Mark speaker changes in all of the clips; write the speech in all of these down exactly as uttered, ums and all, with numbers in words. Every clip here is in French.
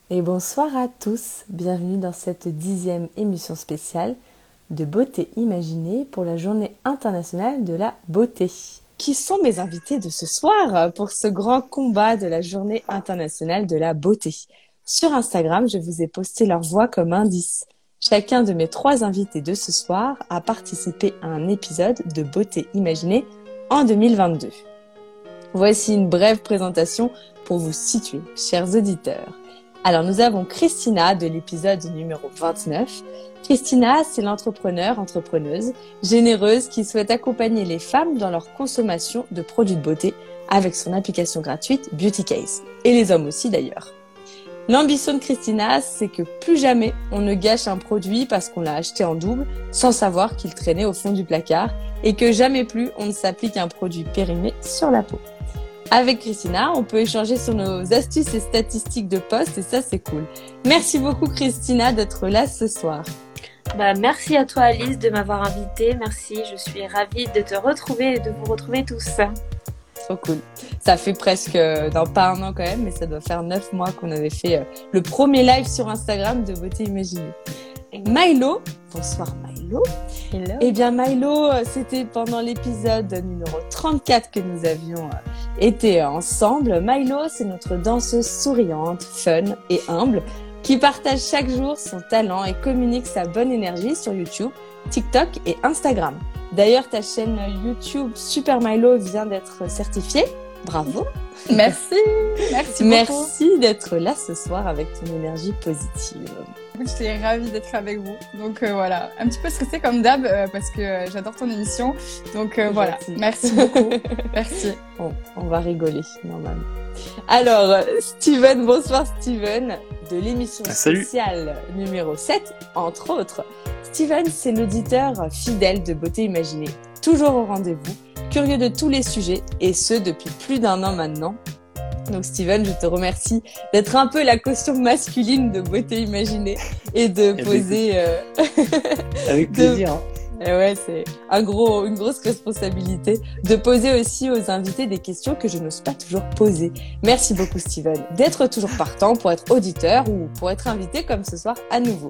Speaker 1: Et bonsoir à tous, bienvenue dans cette dixième émission spéciale de Beauté Imaginée pour la Journée internationale de la beauté. Qui sont mes invités de ce soir pour ce grand combat de la Journée internationale de la beauté? Sur Instagram, je vous ai posté leur voix comme indice. Chacun de mes trois invités de ce soir a participé à un épisode de Beauté Imaginée en deux mille vingt-deux. Voici une brève présentation pour vous situer, chers auditeurs. Alors, nous avons Christina de l'épisode numéro vingt-neuf. Christina, c'est l'entrepreneur, entrepreneuse, généreuse qui souhaite accompagner les femmes dans leur consommation de produits de beauté avec son application gratuite Beauty Case. Et les hommes aussi d'ailleurs. L'ambition de Christina, c'est que plus jamais on ne gâche un produit parce qu'on l'a acheté en double sans savoir qu'il traînait au fond du placard et que jamais plus on ne s'applique un produit périmé sur la peau. Avec Christina, on peut échanger sur nos astuces et statistiques de poste et ça, c'est cool. Merci beaucoup, Christina, d'être là ce soir.
Speaker 2: Bah, merci à toi, Alice, de m'avoir invitée. Merci, je suis ravie de te retrouver et de vous retrouver tous.
Speaker 1: Trop cool. Ça fait presque, non pas un an quand même, mais ça doit faire neuf mois qu'on avait fait le premier live sur Instagram de Beauté Imaginée. Milo, bonsoir Milo.
Speaker 2: Hello.
Speaker 1: Eh bien Milo, c'était pendant l'épisode numéro trente-quatre que nous avions été ensemble. Milo, c'est notre danseuse souriante, fun et humble qui partage chaque jour son talent et communique sa bonne énergie sur YouTube, TikTok et Instagram. D'ailleurs, ta chaîne YouTube Super Milo vient d'être certifiée. Bravo.
Speaker 3: Merci. Merci beaucoup.
Speaker 1: Merci d'être là ce soir avec ton énergie positive.
Speaker 3: Je suis ravie d'être avec vous. Donc euh, voilà, un petit peu stressée comme d'hab euh, parce que euh, j'adore ton émission. Donc euh, voilà, merci beaucoup. Merci.
Speaker 1: Bon, on va rigoler normalement. Alors, Steven, bonsoir Steven, de l'émission
Speaker 4: ah,
Speaker 1: spéciale numéro sept, entre autres. Steven, c'est l'auditeur fidèle de Beauté Imaginée, toujours au rendez-vous, curieux de tous les sujets, et ce depuis plus d'un an maintenant. Donc Steven, je te remercie d'être un peu la caution masculine de Beauté Imaginée et de
Speaker 4: et
Speaker 1: poser... Euh...
Speaker 4: Avec plaisir.
Speaker 1: de... Et ouais, c'est un gros, une grosse responsabilité de poser aussi aux invités des questions que je n'ose pas toujours poser. Merci beaucoup Steven d'être toujours partant pour être auditeur ou pour être invité comme ce soir à nouveau.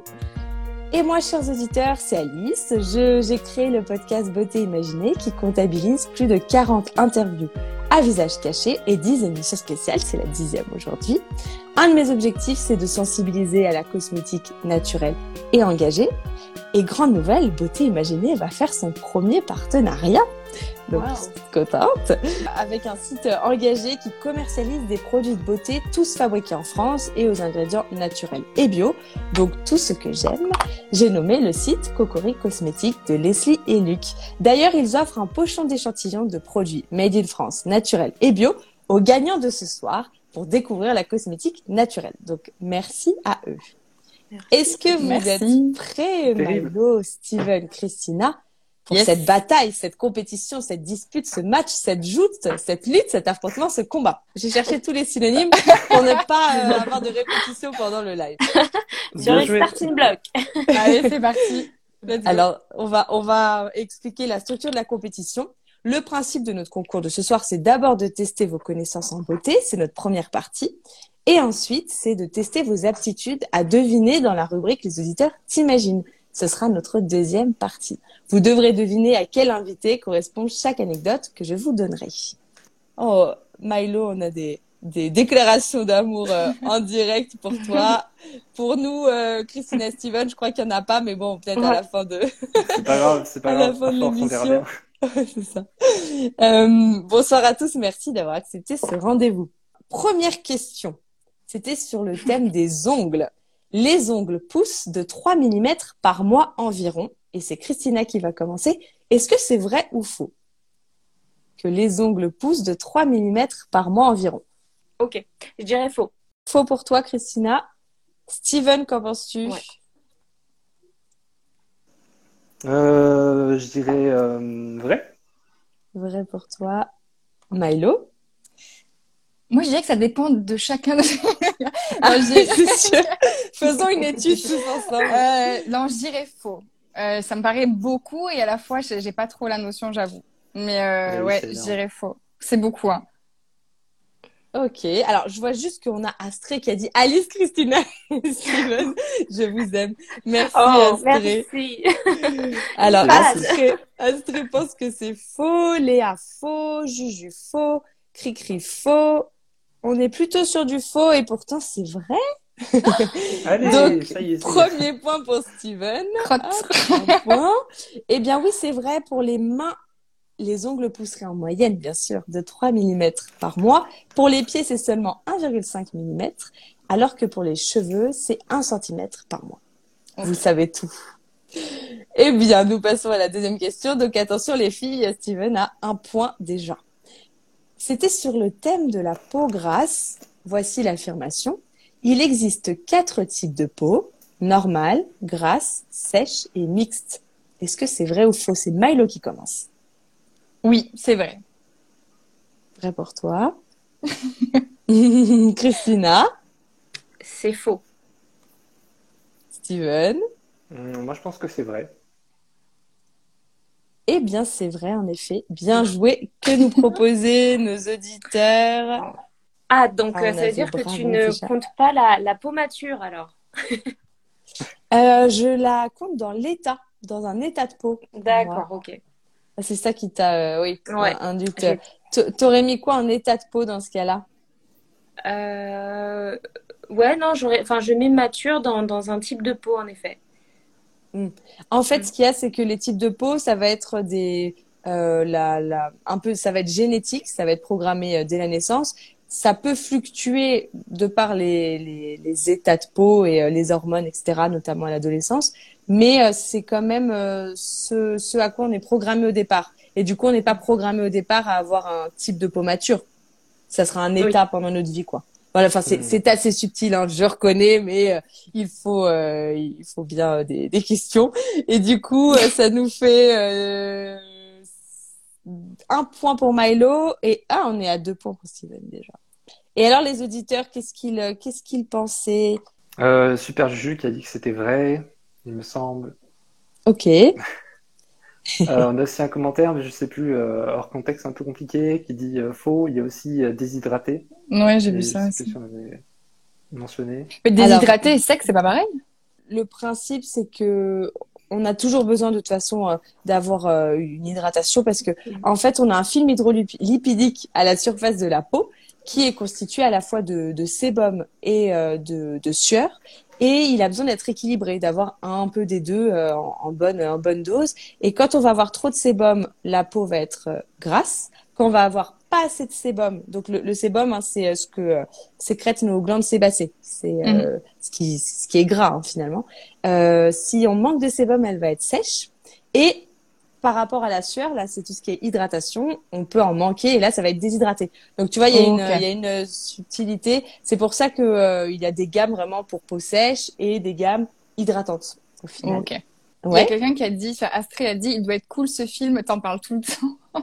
Speaker 1: Et moi, chers auditeurs, c'est Alice. Je, j'ai créé le podcast Beauté Imaginée qui comptabilise plus de quarante interviews à visage caché et dix émissions spéciales. C'est la dixième aujourd'hui. Un de mes objectifs, c'est de sensibiliser à la cosmétique naturelle et engagée. Et grande nouvelle, Beauté Imaginée va faire son premier partenariat. Donc,
Speaker 3: wow.
Speaker 1: Je suis contente. Avec un site engagé qui commercialise des produits de beauté, tous fabriqués en France et aux ingrédients naturels et bio. Donc, tout ce que j'aime. J'ai nommé le site Cocori Cosmétiques de Leslie et Luc. D'ailleurs, ils offrent un pochon d'échantillons de produits made in France, naturels et bio aux gagnants de ce soir pour découvrir la cosmétique naturelle. Donc, merci à eux. Merci. Est-ce que vous
Speaker 3: Merci.
Speaker 1: êtes prêts, Milo, Steven, Christina, pour yes. cette bataille, cette compétition, cette dispute, ce match, cette joute, cette lutte, cet affrontement, ce combat? J'ai cherché tous les synonymes pour ne pas euh, avoir de répétition pendant le live.
Speaker 2: Sur les starting blocks.
Speaker 3: Allez, c'est parti.
Speaker 1: Alors, on va, on va expliquer la structure de la compétition. Le principe de notre concours de ce soir, c'est d'abord de tester vos connaissances en beauté. C'est notre première partie. Et ensuite, c'est de tester vos aptitudes à deviner dans la rubrique Les auditeurs t'imaginent. Ce sera notre deuxième partie. Vous devrez deviner à quel invité correspond chaque anecdote que je vous donnerai. Oh, Milo, on a des, des déclarations d'amour euh, en direct pour toi. Pour nous, euh, Christine et Steven, je crois qu'il n'y en a pas, mais bon, peut-être ouais. à la fin de...
Speaker 4: C'est pas grave, c'est pas
Speaker 1: à
Speaker 4: grave.
Speaker 1: la fin de l'émission. C'est ça. Euh, bonsoir à tous, merci d'avoir accepté ce rendez-vous. Première question. C'était sur le thème des ongles. Les ongles poussent de trois millimètres par mois environ. Et c'est Christina qui va commencer. Est-ce que c'est vrai ou faux que les ongles poussent de trois millimètres par mois environ?
Speaker 2: Ok, je dirais faux.
Speaker 1: Faux pour toi, Christina. Steven, qu'en penses-tu?
Speaker 2: Ouais.
Speaker 4: euh, Je dirais euh, vrai.
Speaker 1: Vrai pour toi. Milo?
Speaker 3: Moi, je dirais que ça dépend de chacun. De...
Speaker 1: ah, c'est sûr. Faisons une étude tous ensemble.
Speaker 3: Euh, non, je dirais faux. Euh, ça me paraît beaucoup et à la fois, j'ai pas trop la notion, j'avoue. Mais euh,
Speaker 4: oui,
Speaker 3: ouais, je dirais faux. C'est beaucoup, hein.
Speaker 1: Ok, alors je vois juste qu'on a Astrée qui a dit Alice, Christina et Steven, je vous aime. Merci
Speaker 2: Oh,
Speaker 1: Astrée.
Speaker 2: merci.
Speaker 1: Alors
Speaker 4: C'est gentil.
Speaker 1: Astrée, Astrée pense que c'est faux, Léa faux, Juju faux, Cricri faux. On est plutôt sur du faux et pourtant c'est vrai.
Speaker 4: Allez,
Speaker 1: Donc
Speaker 4: ça y est, ça y est.
Speaker 1: premier point pour Steven.
Speaker 3: Crotte.
Speaker 1: Hop, un point. Eh bien oui, c'est vrai pour les mains. Les ongles pousseraient en moyenne, bien sûr, de trois millimètres par mois. Pour les pieds, c'est seulement un virgule cinq millimètres, alors que pour les cheveux, c'est un centimètre par mois. Vous savez tout. Eh bien, nous passons à la deuxième question. Donc attention les filles, Steven a un point déjà. C'était sur le thème de la peau grasse. Voici l'affirmation. Il existe quatre types de peau, normale, grasse, sèche et mixte. Est-ce que c'est vrai ou faux? C'est Milo qui commence.
Speaker 3: Oui, c'est vrai.
Speaker 1: Vrai pour toi. Christina,
Speaker 2: C'est faux.
Speaker 1: Steven.
Speaker 4: Hum, Moi, je pense que c'est vrai.
Speaker 1: Eh bien, c'est vrai, en effet. Bien joué. Que nous proposer nos auditeurs?
Speaker 2: Ah, donc
Speaker 1: Ah,
Speaker 2: euh,
Speaker 1: on
Speaker 2: ça
Speaker 1: a
Speaker 2: veut
Speaker 1: fait
Speaker 2: dire que
Speaker 1: bravo
Speaker 2: tu ne
Speaker 1: déjà.
Speaker 2: comptes pas la, la peau mature alors.
Speaker 1: Euh, je la compte dans l'état, dans un état de peau. Moi.
Speaker 2: D'accord, ok.
Speaker 1: Ah, c'est ça qui t'a, euh, oui,
Speaker 2: Ouais.
Speaker 1: un- induit.
Speaker 2: J'ai-
Speaker 1: T- T'aurais mis quoi en état de peau dans ce cas-là?
Speaker 2: Euh, Ouais, non, j'aurais, enfin, je mets mature dans, dans un type de peau en effet.
Speaker 1: En fait,
Speaker 2: Mm.
Speaker 1: ce qu'il y a, c'est que les types de peau, ça va être des, euh, la, la, un peu, ça va être génétique, ça va être programmé euh, dès la naissance. Ça peut fluctuer de par les, les, les états de peau et euh, les hormones, et cetera, notamment à l'adolescence. Mais euh, c'est quand même euh, ce, ce à quoi on est programmé au départ. Et du coup, on n'est pas programmé au départ à avoir un type de peau mature. Ça sera un
Speaker 2: Oui.
Speaker 1: état pendant notre vie, quoi. Voilà, enfin, c'est,
Speaker 4: Hmm.
Speaker 1: c'est assez subtil, hein, je reconnais, mais euh, il faut, euh, il faut bien euh, des, des questions. Et du coup, euh, ça nous fait euh, un point pour Milo et ah, on est à deux points pour Steven déjà. Et alors, les auditeurs, qu'est-ce qu'ils, euh, qu'est-ce qu'ils pensaient?
Speaker 4: Euh, Super Juju qui a dit que c'était vrai, il me semble.
Speaker 1: Ok.
Speaker 4: Euh, on a aussi un commentaire, mais je sais plus, euh, hors contexte un peu compliqué, qui dit euh, faux. Il y a aussi euh, déshydraté.
Speaker 3: Ouais, j'ai
Speaker 4: Et
Speaker 3: vu
Speaker 4: je
Speaker 3: ça
Speaker 4: sais plus
Speaker 3: aussi.
Speaker 4: si on avait mentionné.
Speaker 3: Mais
Speaker 1: Alors,
Speaker 3: déshydraté et sec, c'est pas pareil?
Speaker 1: le principe, c'est que on a toujours besoin de toute façon euh, d'avoir euh, une hydratation parce que en fait, on a un film hydrolipidique à la surface de la peau qui est constitué à la fois de, de sébum et euh, de, de sueur. Et il a besoin d'être équilibré, d'avoir un peu des deux euh, en, en bonne, en bonne dose. Et quand on va avoir trop de sébum, la peau va être euh, grasse. Quand on va avoir pas assez de sébum, donc le, le sébum, hein, c'est euh, ce que euh, sécrètent nos glandes sébacées. C'est euh,
Speaker 3: Mhm.
Speaker 1: ce qui, ce qui est gras hein, finalement. Euh, si on manque de sébum, elle va être sèche. Et par rapport à la sueur, là, c'est tout ce qui est hydratation. On peut en manquer et là, ça va être déshydraté. Donc, tu vois, il y a une,
Speaker 3: Ok.
Speaker 1: il y a une subtilité. C'est pour ça que euh, il y a des gammes vraiment pour peau sèche et des gammes hydratantes au final.
Speaker 3: Ok. Il y a
Speaker 1: Ouais.
Speaker 3: quelqu'un qui a dit, enfin, Astrée a dit, il doit être cool ce film, t'en parles tout le temps.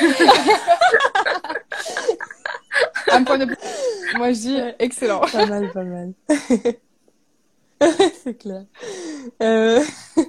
Speaker 3: Un point de plus. Moi, je dis,
Speaker 1: Ouais.
Speaker 3: excellent.
Speaker 1: Pas mal, pas mal. C'est clair. Euh...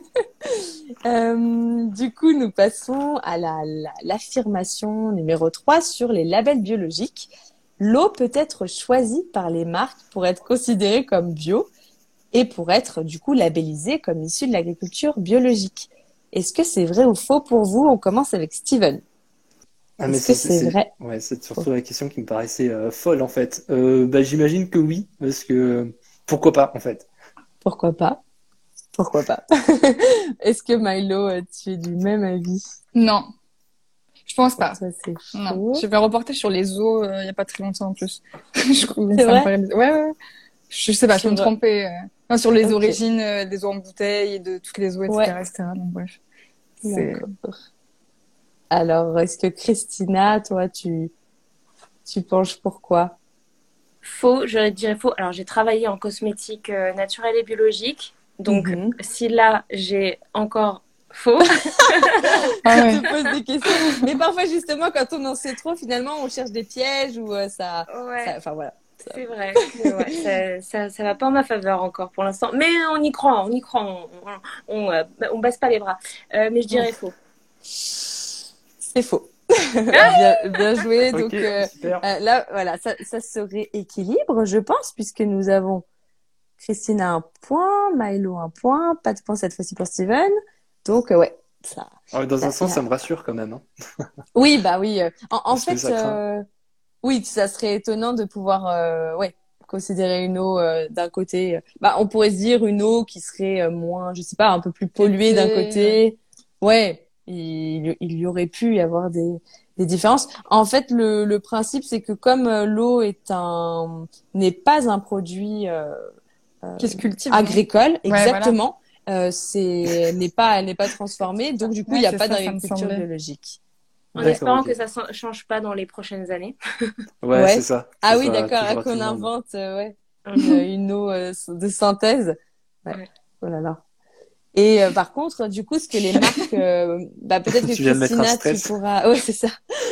Speaker 1: euh, du coup, nous passons à la, la- l'affirmation numéro trois sur les labels biologiques. L'eau peut être choisie par les marques pour être considérée comme bio et pour être du coup labellisée comme issue de l'agriculture biologique. Est-ce que c'est vrai ou faux pour vous? On commence avec Steven.
Speaker 4: Ah, mais
Speaker 1: Est-ce que
Speaker 4: c'est,
Speaker 1: c'est
Speaker 4: c'est,
Speaker 1: vrai?
Speaker 4: ouais, c'est surtout la question qui me paraissait euh, folle en fait. Euh, bah, j'imagine que oui, parce que pourquoi pas en fait.
Speaker 1: Pourquoi pas? Pourquoi pas? Est-ce que Milo, euh, tu es du même avis?
Speaker 3: Non, je pense
Speaker 1: Pour
Speaker 3: pas.
Speaker 1: toi, c'est
Speaker 3: Non.
Speaker 1: faux.
Speaker 3: J'ai fait un reportage sur les eaux euh, il y a pas très longtemps en plus. Je trouve
Speaker 1: C'est
Speaker 3: ça me
Speaker 1: vrai?
Speaker 3: paraît bizarre. Ouais, ouais, ouais. Je sais pas, je peux me
Speaker 1: Sur-
Speaker 3: tromper. euh. Non, sur les
Speaker 1: Ok.
Speaker 3: origines euh, des eaux en bouteille et de toutes les eaux, et cetera,
Speaker 1: Ouais.
Speaker 3: et cetera. Donc, bref. C'est...
Speaker 1: D'accord. Alors, est-ce que Christina, toi, tu, tu penches pour quoi?
Speaker 2: Faux, je dirais faux. Alors, j'ai travaillé en cosmétique euh, naturelle et biologique. Donc,
Speaker 1: Mhm.
Speaker 2: si là, j'ai encore faux.
Speaker 3: Ah
Speaker 1: Je
Speaker 3: ouais.
Speaker 1: te pose des questions. Mais parfois, justement, quand on en sait trop, finalement, on cherche des pièges ou euh, ça,
Speaker 2: Ouais,
Speaker 1: ça, enfin voilà. Ça-
Speaker 2: c'est vrai que ouais, ça, ça, ça va pas en ma faveur encore pour l'instant. Mais on y croit, on y croit. On, on, on, euh, on baisse pas les bras. Euh, mais je dirais faux.
Speaker 1: C'est faux. bien, bien joué. Donc
Speaker 4: Ok,
Speaker 1: euh,
Speaker 4: super.
Speaker 1: euh, là, voilà, ça, ça serait équilibre, je pense, puisque nous avons Christina un point, Milo un point, pas de point cette fois-ci pour Steven. Donc euh, ouais, ça,
Speaker 4: Ah, dans un
Speaker 1: là,
Speaker 4: sens,
Speaker 1: là.
Speaker 4: ça me rassure quand même, hein,
Speaker 1: Oui, bah oui. euh, En, en
Speaker 4: parce que
Speaker 1: fait,
Speaker 4: ça craint.
Speaker 1: euh, oui, ça serait étonnant de pouvoir, euh, ouais, considérer une eau euh, d'un côté. euh, Bah, on pourrait se dire une eau qui serait euh, moins, je sais pas, un peu plus polluée d'un
Speaker 3: Traité, ouais.
Speaker 1: côté. Ouais, il, il y aurait pu y avoir des, des différences. En fait, le, le principe, c'est que comme euh, l'eau est un, n'est pas un produit euh,
Speaker 3: Qui se cultive, non?
Speaker 1: agricole,
Speaker 3: Ouais, voilà.
Speaker 1: exactement, euh, c'est, elle n'est pas, elle n'est pas transformée, donc du coup, il
Speaker 3: Ouais,
Speaker 1: n'y a
Speaker 3: c'est
Speaker 1: pas
Speaker 3: ça, ça me
Speaker 1: d'agriculture
Speaker 3: semblait.
Speaker 1: biologique.
Speaker 2: En
Speaker 1: Ouais.
Speaker 4: D'accord,
Speaker 2: espérant
Speaker 4: ok.
Speaker 2: que ça ne change pas dans les prochaines années.
Speaker 4: Ouais, c'est
Speaker 1: Ouais.
Speaker 4: ça, que ce
Speaker 1: Ah oui,
Speaker 4: soit
Speaker 1: d'accord,
Speaker 4: toujours
Speaker 1: ah,
Speaker 4: à tout
Speaker 1: qu'on
Speaker 4: le monde.
Speaker 1: invente euh, ouais, une,
Speaker 2: Mhm.
Speaker 1: une eau euh, de synthèse. Ouais.
Speaker 2: Ouais.
Speaker 1: Oh là là. Et euh, par contre, du coup, ce que les marques, euh, bah peut-être que
Speaker 4: Tu viens de mettre un
Speaker 1: Christina, tu
Speaker 4: stress.
Speaker 1: pourras, ouais, c'est ça.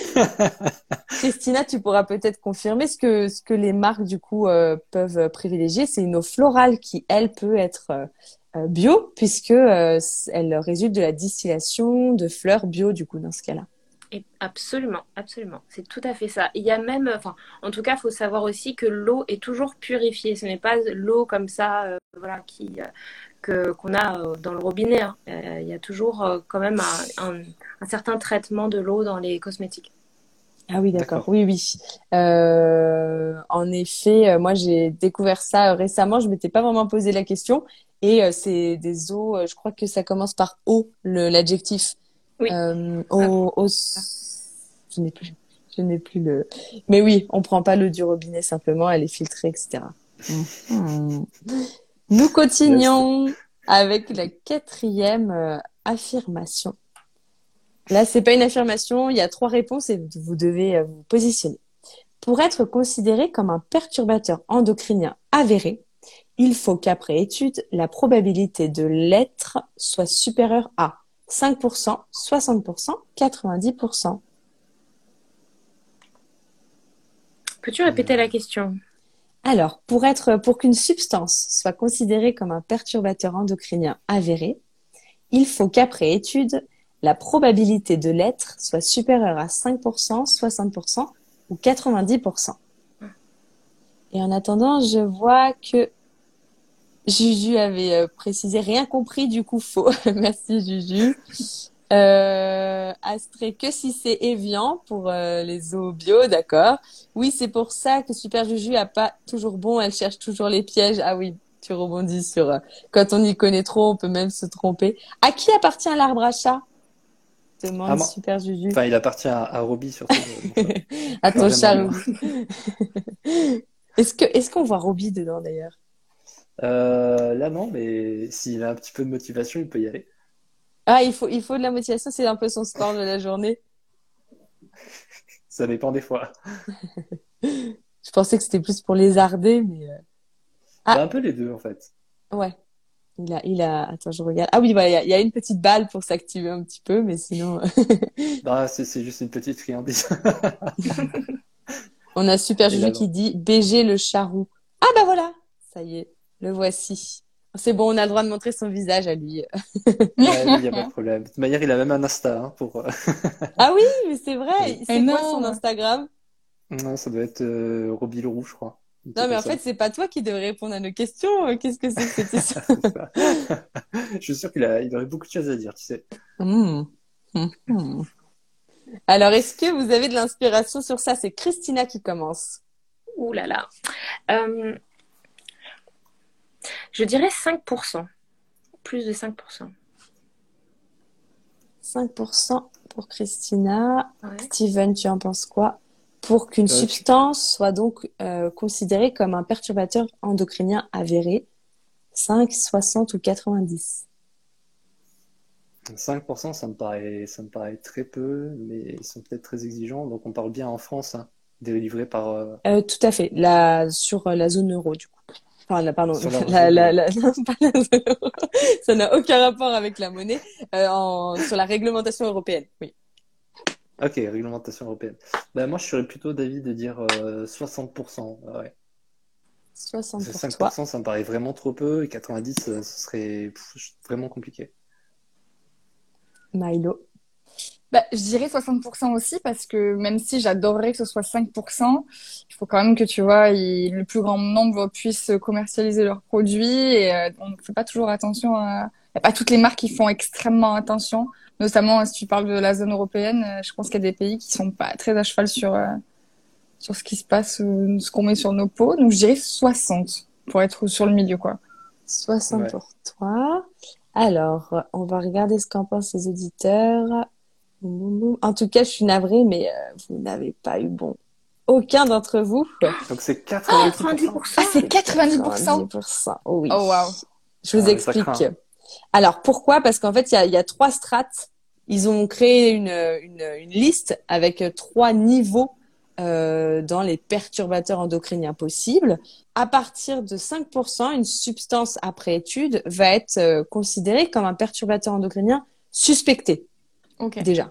Speaker 1: Christina, tu pourras peut-être confirmer ce que ce que les marques du coup euh, peuvent privilégier, c'est une eau florale qui, elle, peut être euh, euh, bio puisque euh, elle résulte de la distillation de fleurs bio du coup dans ce cas-là.
Speaker 2: Et absolument, absolument. C'est tout à fait ça. Il y a même, enfin, en tout cas, il faut savoir aussi que l'eau est toujours purifiée. Ce n'est pas l'eau comme ça, euh, voilà, qui, euh, que, qu'on a euh, dans le robinet, hein. Euh, il y a toujours euh, quand même un, un, un certain traitement de l'eau dans les cosmétiques.
Speaker 1: Ah oui, d'accord.
Speaker 4: D'accord.
Speaker 1: Oui, oui. Euh, en effet, euh, moi j'ai découvert ça euh, récemment. Je m'étais pas vraiment posé la question. Et euh, c'est des eaux. euh, je crois que ça commence par eau, le l'adjectif.
Speaker 2: Oui.
Speaker 1: Euh,
Speaker 2: Ah,
Speaker 1: eau, eau- je n'ai plus. Je n'ai plus le. Mais oui, on prend pas l'eau du robinet simplement. Elle est filtrée, et cetera. Mhm. Nous
Speaker 4: Yes.
Speaker 1: continuons avec la quatrième euh, affirmation. Là, c'est pas une affirmation, il y a trois réponses et vous devez euh, vous positionner. Pour être considéré comme un perturbateur endocrinien avéré, il faut qu'après étude, la probabilité de l'être soit supérieure à cinq pour cent, soixante pour cent, quatre-vingt-dix pour cent.
Speaker 2: peux-tu répéter la
Speaker 4: Hmm.
Speaker 2: question?
Speaker 1: Alors, pour être, pour qu'une substance soit considérée comme un perturbateur endocrinien avéré, il faut qu'après étude, la probabilité de l'être soit supérieure à cinq pour cent, soixante pour cent ou quatre-vingt-dix pour cent. Et en attendant, je vois que Juju avait euh, précisé rien compris, du coup faux. Merci Juju. Euh, Astrée, que si c'est Evian pour euh, les eaux bio, d'accord. Oui, c'est pour ça que Super Juju a pas toujours bon, elle cherche toujours les pièges. Ah oui, tu rebondis sur euh, quand on y connaît trop, on peut même se tromper. À qui appartient l'arbre à chat?
Speaker 4: Ah,
Speaker 1: Demande
Speaker 4: moi.
Speaker 1: Super Juju.
Speaker 4: Enfin, il appartient à, à Roby surtout, euh, mon chat.
Speaker 1: À
Speaker 4: Pas
Speaker 1: ton
Speaker 4: vraiment à
Speaker 1: chat,
Speaker 4: moi.
Speaker 1: Ruby. Est-ce que est-ce qu'on voit Roby dedans d'ailleurs?
Speaker 4: Euh, là, non, mais s'il a un petit peu de motivation, il peut y aller.
Speaker 1: Ah, il faut il faut de la motivation, c'est un peu son sport de la journée.
Speaker 4: Ça dépend des fois.
Speaker 1: Je pensais que c'était plus pour lézarder, mais euh,
Speaker 4: Bah,
Speaker 1: ah
Speaker 4: un peu les deux, en fait.
Speaker 1: ouais. Il a, il a, attends, je regarde. Ah oui, voilà, il y a, il y a une petite balle pour s'activer un petit peu, mais sinon,
Speaker 4: Bah, c'est c'est juste une petite friandise.
Speaker 1: on a Super
Speaker 4: Et
Speaker 1: Juju
Speaker 4: là,
Speaker 1: qui
Speaker 4: non.
Speaker 1: dit B G le charroux. Ah bah voilà, ça y est, le voici. C'est bon, on a le droit de montrer son visage à lui.
Speaker 4: Ouais, lui, il n'y a pas de problème. De toute manière, il a même un Insta, hein, pour... euh,
Speaker 1: Ah oui, mais c'est vrai.
Speaker 4: Oui.
Speaker 1: C'est quoi son
Speaker 3: Énorme.
Speaker 1: Tout
Speaker 4: Non, ça doit être euh, Roby Leroux, je crois. Un
Speaker 1: Non,
Speaker 4: truc
Speaker 1: mais
Speaker 4: comme
Speaker 1: en fait,
Speaker 4: ça.
Speaker 1: c'est pas toi qui devrais répondre à nos questions. Euh, Qu'est-ce que c'est que cette histoire?
Speaker 4: C'est ça. Je suis sûr qu'il a, il aurait beaucoup de choses à dire, tu sais.
Speaker 1: Hmm. Hmm, hmm. Alors, est-ce que vous avez de l'inspiration sur ça? C'est Christina qui commence.
Speaker 2: Ouh là là. Euh, je dirais cinq pour cent. Plus de cinq pour cent.
Speaker 1: cinq pour cent pour Christina.
Speaker 2: Ouais.
Speaker 1: Steven, tu en penses quoi? Pour qu'une
Speaker 4: Euh, tu-
Speaker 1: substance soit donc euh, considérée comme un perturbateur endocrinien avéré, cinq, soixante ou quatre-vingt-dix?
Speaker 4: cinq pour cent, ça me paraît, ça me paraît très peu, mais ils sont peut-être très exigeants. Donc, on parle bien en France, hein, délivré par, euh,
Speaker 1: Euh, tout à fait. La, sur euh, la zone euro, du coup. Enfin, la, pardon,
Speaker 4: sur la
Speaker 1: la,
Speaker 4: zone
Speaker 1: la,
Speaker 4: euro.
Speaker 1: la, non, pas la zone euro. Ça n'a aucun rapport avec la monnaie. Euh, en, sur la réglementation européenne, oui.
Speaker 4: Ok, réglementation européenne. Bah, moi, je serais plutôt d'avis de dire euh, soixante pour cent. Ouais. Parce
Speaker 1: soixante
Speaker 4: que
Speaker 1: pour toi.
Speaker 4: cinq pour cent, ça me paraît vraiment trop peu, et quatre-vingt-dix, euh, ce serait pff, vraiment compliqué.
Speaker 1: Milo.
Speaker 3: Bah, je dirais soixante pour cent aussi parce que même si j'adorerais que ce soit cinq pour cent, il faut quand même que tu vois, il- le plus grand nombre puisse commercialiser leurs produits et euh, on ne fait pas toujours attention à... Il n'y a pas toutes les marques qui font extrêmement attention, notamment si tu parles de la zone européenne, euh, je pense qu'il y a des pays qui sont pas très à cheval sur, euh, sur ce qui se passe, euh, ce qu'on met sur nos pots. Donc je dirais soixante pour être sur le milieu, quoi.
Speaker 1: soixante
Speaker 4: Ouais.
Speaker 1: pour toi. Alors, on va regarder ce qu'en pensent les auditeurs. En tout cas, je suis navrée, mais euh, vous n'avez pas eu bon. Aucun d'entre vous.
Speaker 4: Donc c'est
Speaker 2: quatre-vingt-dix pour cent.
Speaker 3: Ah, c'est quatre-vingt-dix pour cent.
Speaker 1: quatre-vingt-dix pour cent. Oui.
Speaker 3: Oh, waouh.
Speaker 1: Je vous
Speaker 4: Ah, mais ça
Speaker 1: explique.
Speaker 4: craint.
Speaker 1: Alors, pourquoi? Parce qu'en fait, il y a, il y a trois strates. Ils ont créé une, une, une liste avec trois niveaux euh, dans les perturbateurs endocriniens possibles. À partir de cinq pour cent, une substance après étude va être euh, considérée comme un perturbateur endocrinien suspecté.
Speaker 3: Ok.
Speaker 1: Déjà.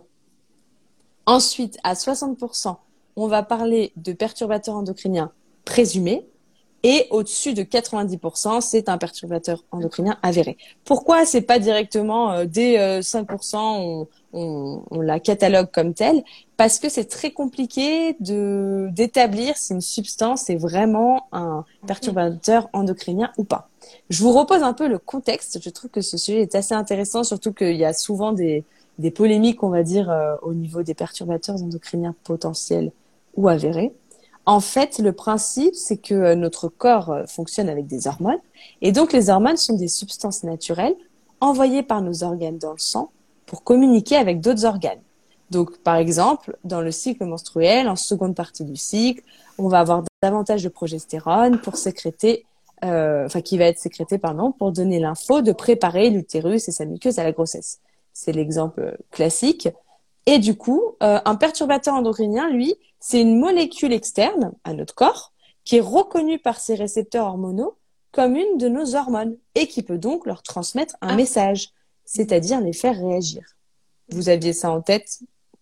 Speaker 1: Ensuite, à soixante pour cent, on va parler de perturbateurs endocriniens présumés. Et au-dessus de quatre-vingt-dix pour cent, c'est un perturbateur endocrinien avéré. Pourquoi c'est pas directement euh, dès euh, cinq pour cent on, on, on la catalogue comme telle? Parce que c'est très compliqué de d'établir si une substance est vraiment un perturbateur endocrinien ou pas. Je vous repose un peu le contexte. Je trouve que ce sujet est assez intéressant, surtout qu'il y a souvent des des polémiques, on va dire, euh, au niveau des perturbateurs endocriniens potentiels ou avérés. En fait, le principe, c'est que euh, notre corps euh, fonctionne avec des hormones. Et donc, les hormones sont des substances naturelles envoyées par nos organes dans le sang pour communiquer avec d'autres organes. Donc, par exemple, dans le cycle menstruel, en seconde partie du cycle, on va avoir davantage de progestérone pour sécréter, euh, enfin, qui va être sécrété, pardon, pour donner l'info de préparer l'utérus et sa muqueuse à la grossesse. C'est l'exemple classique. Et du coup, euh, un perturbateur endocrinien, lui, c'est une molécule externe à notre corps qui est reconnue par ses récepteurs hormonaux comme une de nos hormones et qui peut donc leur transmettre un
Speaker 2: Ah.
Speaker 1: message, c'est-à-dire les faire réagir. Vous aviez ça en tête?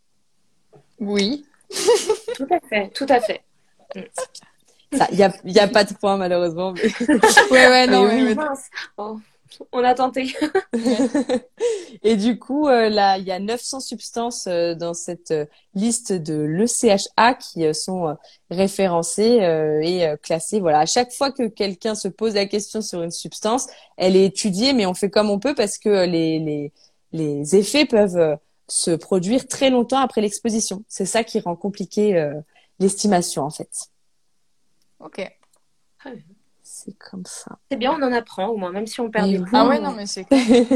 Speaker 3: Oui.
Speaker 2: Tout à fait, tout à fait.
Speaker 1: Ça, il y a, y a pas de point malheureusement. Mais...
Speaker 3: Ouais, ouais, non,
Speaker 1: Mais
Speaker 3: mais,
Speaker 1: oui.
Speaker 3: mais-
Speaker 2: Mince. Oh, on a tenté.
Speaker 1: Et du coup, euh, là, il y a neuf cents substances euh, dans cette euh, liste de l'E C H A qui euh, sont euh, référencées euh, et euh, classées. Voilà, à chaque fois que quelqu'un se pose la question sur une substance, elle est étudiée, mais on fait comme on peut parce que euh, les les les effets peuvent euh, se produire très longtemps après l'exposition. C'est ça qui rend compliqué euh, l'estimation en fait.
Speaker 3: ok.
Speaker 1: C'est comme ça.
Speaker 2: C'est bien, on en apprend au moins, même si on perd
Speaker 1: Et
Speaker 2: des
Speaker 1: oui.
Speaker 2: points.
Speaker 3: Ah ouais, non, mais c'est clair.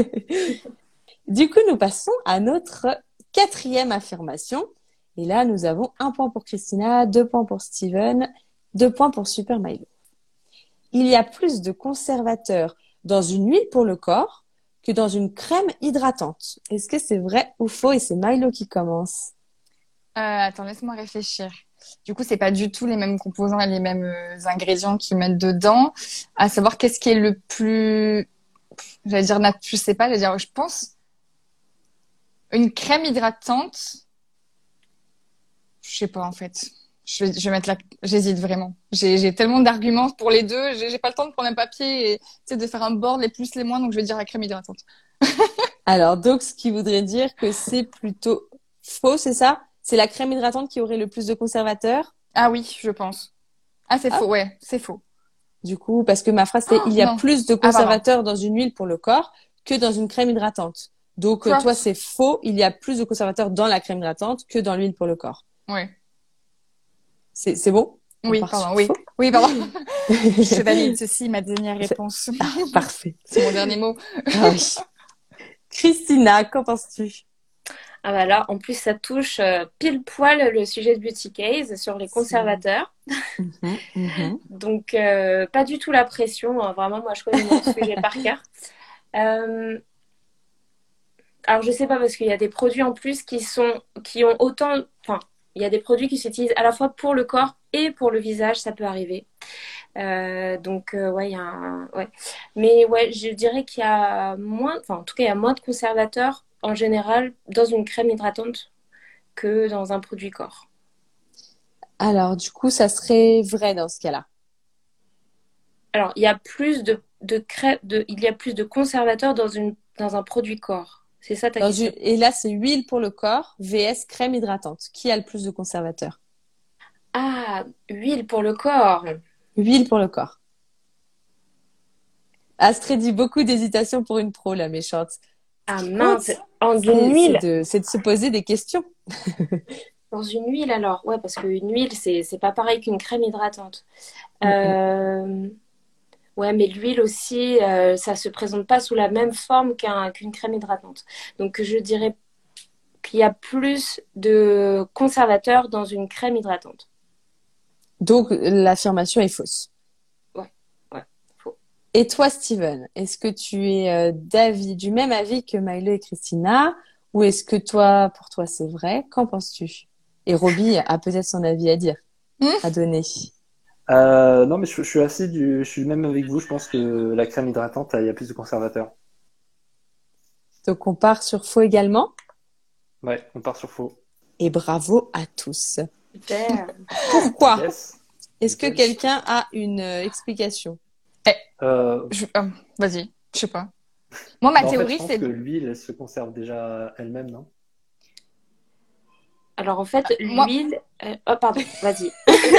Speaker 1: Du coup, nous passons à notre quatrième affirmation. Et là, nous avons un point pour Christina, deux points pour Steven, deux points pour Super Milo. Il y a plus de conservateurs dans une huile pour le corps que dans une crème hydratante. Est-ce que c'est vrai ou faux? Et c'est Milo qui commence.
Speaker 3: Euh, attends, laisse-moi réfléchir. Du coup, c'est pas du tout les mêmes composants et les mêmes euh, ingrédients qu'ils mettent dedans. À savoir qu'est-ce qui est le plus, j'allais dire, nat- je sais pas, j'allais dire, je pense, une crème hydratante. Je sais pas, en fait. Je vais, je vais mettre la, j'hésite vraiment. J'ai, j'ai tellement d'arguments pour les deux. J'ai, j'ai pas le temps de prendre un papier et, tu sais, de faire un board, les plus, les moins, donc je vais dire la crème hydratante.
Speaker 1: Alors, donc, ce qui voudrait dire que c'est plutôt faux, c'est ça? C'est la crème hydratante qui aurait le plus de conservateurs?
Speaker 3: Ah oui, je pense. Ah, c'est
Speaker 1: Ah.
Speaker 3: faux, ouais, c'est faux.
Speaker 1: Du coup, parce que ma phrase c'est
Speaker 3: Oh,
Speaker 1: il y a
Speaker 3: non.
Speaker 1: plus de
Speaker 3: pardon.
Speaker 1: conservateurs dans une huile pour le corps que dans une crème hydratante. Donc euh,
Speaker 3: Cross.
Speaker 1: toi c'est faux, il y a plus de conservateurs dans la crème hydratante que dans l'huile pour le corps.
Speaker 3: Ouais.
Speaker 1: C'est c'est bon? On
Speaker 3: Oui,
Speaker 1: part
Speaker 3: pardon,
Speaker 1: sur
Speaker 3: oui.
Speaker 1: faux.
Speaker 3: Oui, pardon. Je valide ceci, ma dernière
Speaker 1: C'est-
Speaker 3: réponse.
Speaker 1: Ah, parfait.
Speaker 3: C'est mon dernier mot.
Speaker 1: Ah oui. Christina, qu'en penses-tu?
Speaker 2: Ah bah là, en plus, ça touche euh, pile poil le sujet de Beauty Case sur les conservateurs.
Speaker 1: Mhm, mhm.
Speaker 2: Donc, euh, pas du tout la pression. Hein. Vraiment, moi, je connais mon sujet par cœur. Euh, alors, je sais pas, parce qu'il y a des produits en plus qui sont, qui ont autant... Enfin, il y a des produits qui s'utilisent à la fois pour le corps et pour le visage, ça peut arriver. Euh, donc, euh, ouais, il y a un... Ouais. Mais ouais, je dirais qu'il y a moins... Enfin, en tout cas, il y a moins de conservateurs, en général, dans une crème hydratante que dans un produit corps.
Speaker 1: Alors du coup ça serait vrai dans ce cas-là.
Speaker 2: Alors, il y a plus de, de crème, de, il y a plus de conservateurs dans une, dans un produit corps. C'est ça ta
Speaker 1: Dans
Speaker 2: question?
Speaker 1: une... Et là, c'est huile pour le corps vs crème hydratante. Qui a le plus de conservateurs?
Speaker 2: Ah, huile pour le corps.
Speaker 1: Huile pour le corps. Astrid dit beaucoup d'hésitation pour une pro, la méchante.
Speaker 2: Ah
Speaker 1: Ce qui compte,
Speaker 2: mince, en d'une
Speaker 1: c'est c'est
Speaker 2: huile.
Speaker 1: de, c'est de se poser des questions.
Speaker 2: Dans une huile alors. Ouais, parce qu'une huile, c'est c'est pas pareil qu'une crème hydratante.
Speaker 1: Mm, mm.
Speaker 2: Euh, Ouais, mais l'huile aussi, euh, ça se présente pas sous la même forme qu'un, qu'une crème hydratante. Donc, je dirais qu'il y a plus de conservateurs dans une crème hydratante.
Speaker 1: Donc, l'affirmation est fausse.
Speaker 2: Ouais, ouais, faux.
Speaker 1: Et toi, Steven, est-ce que tu es euh, d'avis, du même avis que Maïlo et Christina, ou est-ce que toi, pour toi, c'est vrai? Qu'en penses-tu? Et Roby a peut-être son avis à dire,
Speaker 3: Hmm.
Speaker 1: à donner.
Speaker 4: Euh, non, mais je, je suis assez du, je suis même avec vous. Je pense que la crème hydratante, il y a plus de conservateurs.
Speaker 1: Donc, on part sur faux également.
Speaker 4: Ouais, on part sur faux.
Speaker 1: Et bravo à tous.
Speaker 2: Super.
Speaker 1: Pourquoi?
Speaker 4: Yes.
Speaker 1: Est-ce que
Speaker 4: Nickel.
Speaker 1: quelqu'un a une euh, explication?
Speaker 4: Euh,
Speaker 3: Je- euh, vas-y, je sais pas. Moi, ma
Speaker 4: bah, en fait, je
Speaker 3: théorie,
Speaker 4: pense
Speaker 3: c'est...
Speaker 4: que l'huile, elle se conserve déjà elle-même, non?
Speaker 2: Alors, en fait,
Speaker 3: Moi,
Speaker 2: l'huile... euh, Oh, pardon, vas-y.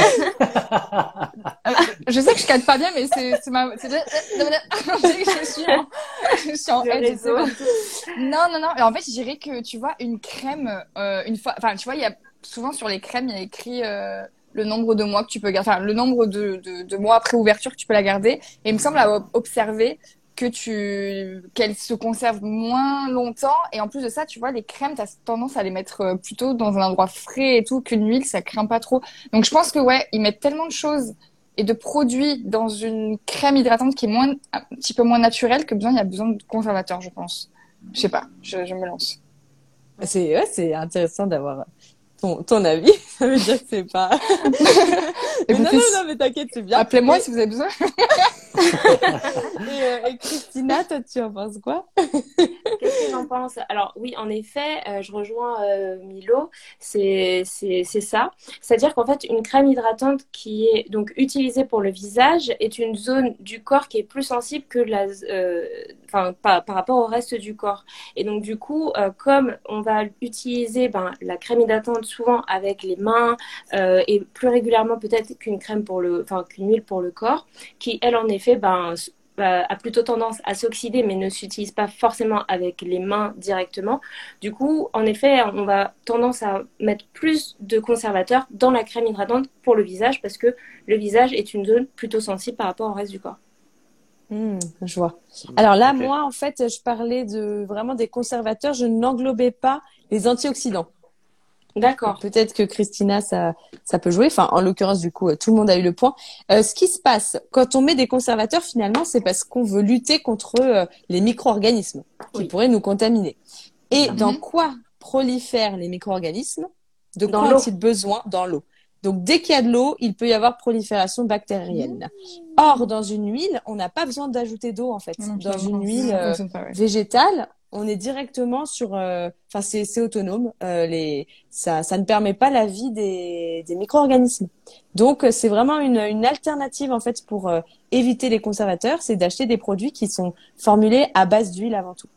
Speaker 3: euh, je sais que je cadre pas bien, mais c'est c'est ma... c'est- je suis en, je suis en
Speaker 2: Le
Speaker 3: edge, je sais
Speaker 2: réseau.
Speaker 3: pas. Non, non, non. Et en fait, je dirais que, tu vois, une crème, euh, une fois... Enfin, tu vois, il y a souvent sur les crèmes, il y a écrit euh, le nombre de mois que tu peux garder, enfin, le nombre de, de, de mois après ouverture que tu peux la garder. Et il me semble avoir observé que tu qu'elle se conserve moins longtemps, et en plus de ça, tu vois, les crèmes, t'as tendance à les mettre euh, plutôt dans un endroit frais et tout, qu'une huile, ça craint pas trop. Donc je pense que ouais, ils mettent tellement de choses et de produits dans une crème hydratante qui est moins un petit peu moins naturelle, que besoin il y a besoin de conservateurs, je pense. Je sais pas, je, je me lance.
Speaker 1: C'est ouais, c'est intéressant d'avoir ton, ton avis. Ça veut dire que c'est pas. Mais non,
Speaker 3: Écoutez,
Speaker 1: non, non, mais t'inquiète, c'est bien.
Speaker 3: appelez-moi
Speaker 1: Et,
Speaker 3: si vous avez besoin.
Speaker 1: et, euh, et Christina, toi, tu en penses quoi?
Speaker 2: Qu'est-ce que j'en pense? Alors oui, en effet, euh, je rejoins euh, Milo, c'est c'est c'est ça. C'est-à-dire qu'en fait, une crème hydratante qui est donc utilisée pour le visage est une zone du corps qui est plus sensible que la, euh, enfin par, par rapport au reste du corps. Et donc du coup, euh, comme on va utiliser ben, la crème hydratante souvent avec les mains euh, et plus régulièrement peut-être qu'une crème pour le, enfin qu'une huile pour le corps, qui elle en effet ben euh, a plutôt tendance à s'oxyder, mais ne s'utilise pas forcément avec les mains directement. Du coup, en effet, on va tendance à mettre plus de conservateurs dans la crème hydratante pour le visage, parce que le visage est une zone plutôt sensible par rapport au reste du corps.
Speaker 1: Hmm, je vois. Alors là,
Speaker 4: Ok.
Speaker 1: moi, en fait, je parlais de vraiment des conservateurs. Je n'englobais pas les antioxydants. Donc,
Speaker 2: D'accord.
Speaker 1: peut-être que Christina, ça, ça peut jouer. Enfin, en l'occurrence, du coup, euh, tout le monde a eu le point. Euh, ce qui se passe quand on met des conservateurs, finalement, c'est parce qu'on veut lutter contre euh, les micro-organismes qui
Speaker 2: Oui.
Speaker 1: pourraient nous contaminer. Et
Speaker 2: Mhm.
Speaker 1: dans quoi prolifèrent les micro-organismes? De
Speaker 2: Dans
Speaker 1: quoi
Speaker 2: l'eau.
Speaker 1: ont-ils besoin? Dans l'eau. Donc, dès qu'il y a de l'eau, il peut y avoir prolifération bactérienne. Or, dans une huile, on n'a pas besoin d'ajouter d'eau, en fait.
Speaker 3: Non,
Speaker 1: Dans
Speaker 3: finalement,
Speaker 1: une huile
Speaker 3: ça
Speaker 1: euh,
Speaker 3: fonctionne pas, ouais.
Speaker 1: végétale, on est directement sur... euh, Enfin, c'est c'est autonome. Euh, les, ça, ça ne permet pas la vie des, des micro-organismes. Donc, euh, c'est vraiment une, une alternative, en fait, pour euh, éviter les conservateurs, c'est d'acheter des produits qui sont formulés à base d'huile avant tout.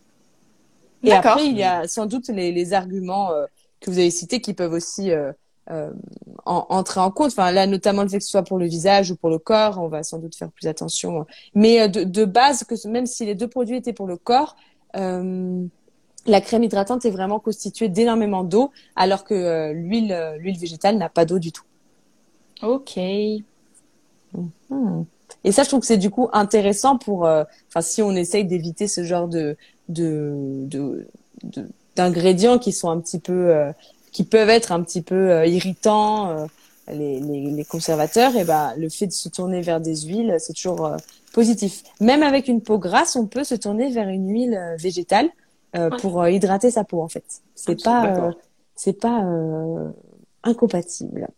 Speaker 1: Et
Speaker 3: D'accord.
Speaker 1: après, il y a sans doute les, les arguments euh, que vous avez cités qui peuvent aussi euh, euh, en- entrer en compte. Enfin, là, notamment le fait que ce soit pour le visage ou pour le corps, on va sans doute faire plus attention. Mais euh, de, de base, que ce- même si les deux produits étaient pour le corps, euh, la crème hydratante est vraiment constituée d'énormément d'eau, alors que euh, l'huile, euh, l'huile végétale n'a pas d'eau du tout.
Speaker 3: Ok.
Speaker 1: Hmm. Et ça, je trouve que c'est du coup intéressant pour, euh, enfin, si on essaye d'éviter ce genre de, de, de, de- d'ingrédients qui sont un petit peu, euh, qui peuvent être un petit peu euh, irritants, euh, les, les, les conservateurs, et ben, le fait de se tourner vers des huiles, c'est toujours euh, positif. Même avec une peau grasse, on peut se tourner vers une huile euh, végétale euh,
Speaker 2: Ouais.
Speaker 1: pour euh, hydrater sa peau, en fait. C'est
Speaker 2: Absolument.
Speaker 1: pas, euh,
Speaker 4: D'accord.
Speaker 1: c'est pas euh, incompatible.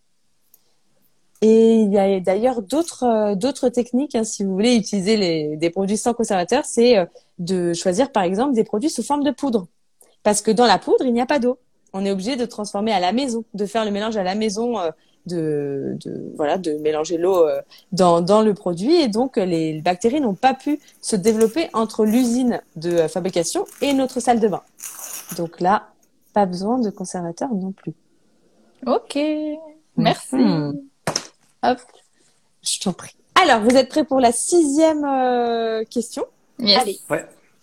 Speaker 1: Et il y a d'ailleurs d'autres euh, d'autres techniques, hein, si vous voulez utiliser les, des produits sans conservateur, c'est euh, de choisir par exemple des produits sous forme de poudre. Parce que dans la poudre, il n'y a pas d'eau. On est obligé de transformer à la maison, de faire le mélange à la maison euh, de, de voilà de mélanger l'eau euh, dans dans le produit et donc euh, les bactéries n'ont pas pu se développer entre l'usine de euh, fabrication et notre salle de bain. Donc là, pas besoin de conservateur non plus.
Speaker 3: Ok, merci.
Speaker 1: Mmh. Hop, je t'en prie. Alors, vous êtes prêts pour la sixième euh, question?
Speaker 3: Yes.
Speaker 2: Allez.
Speaker 4: Ouais.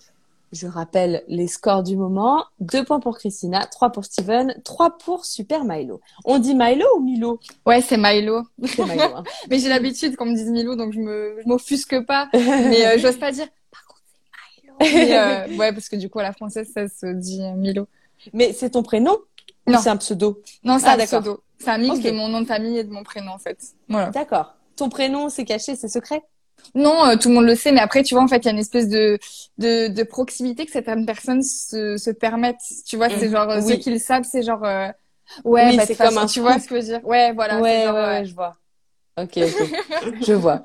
Speaker 1: Je rappelle les scores du moment. Deux points pour Christina, trois pour Steven, trois pour Super Milo. On dit Milo ou Milo?
Speaker 3: Ouais, c'est Milo.
Speaker 1: C'est Milo. Hein.
Speaker 3: Mais j'ai l'habitude qu'on me dise Milo, donc je me, je m'offusque pas. Mais euh, j'ose pas dire. Par contre, c'est Milo. Mais, euh, ouais, parce que du coup, à la française, ça se dit euh, Milo.
Speaker 1: Mais c'est ton prénom ou
Speaker 3: Non.
Speaker 1: c'est un pseudo?
Speaker 3: Non, c'est
Speaker 1: Ah,
Speaker 3: un
Speaker 1: d'accord.
Speaker 3: pseudo. C'est un mix
Speaker 1: Ok.
Speaker 3: de mon nom de famille et de mon prénom, en fait. Voilà.
Speaker 1: D'accord. Ton prénom, c'est caché, c'est secret?
Speaker 3: Non, euh, tout le monde le sait, mais après, tu vois, en fait, il y a une espèce de, de, de proximité que certaines personnes se, se permettent. Tu vois, c'est
Speaker 1: Mhm.
Speaker 3: genre, euh,
Speaker 1: Oui.
Speaker 3: ceux qui le savent, c'est genre, euh, ouais,
Speaker 1: Oui,
Speaker 3: bah, de
Speaker 1: c'est
Speaker 3: toute
Speaker 1: comme
Speaker 3: façon,
Speaker 1: un
Speaker 3: tu vois
Speaker 1: scoop.
Speaker 3: ce que je veux dire? Ouais, voilà, c'est
Speaker 1: Ouais,
Speaker 3: genre,
Speaker 1: ouais,
Speaker 3: euh,
Speaker 1: ouais, je vois. Ok, ok. Je vois.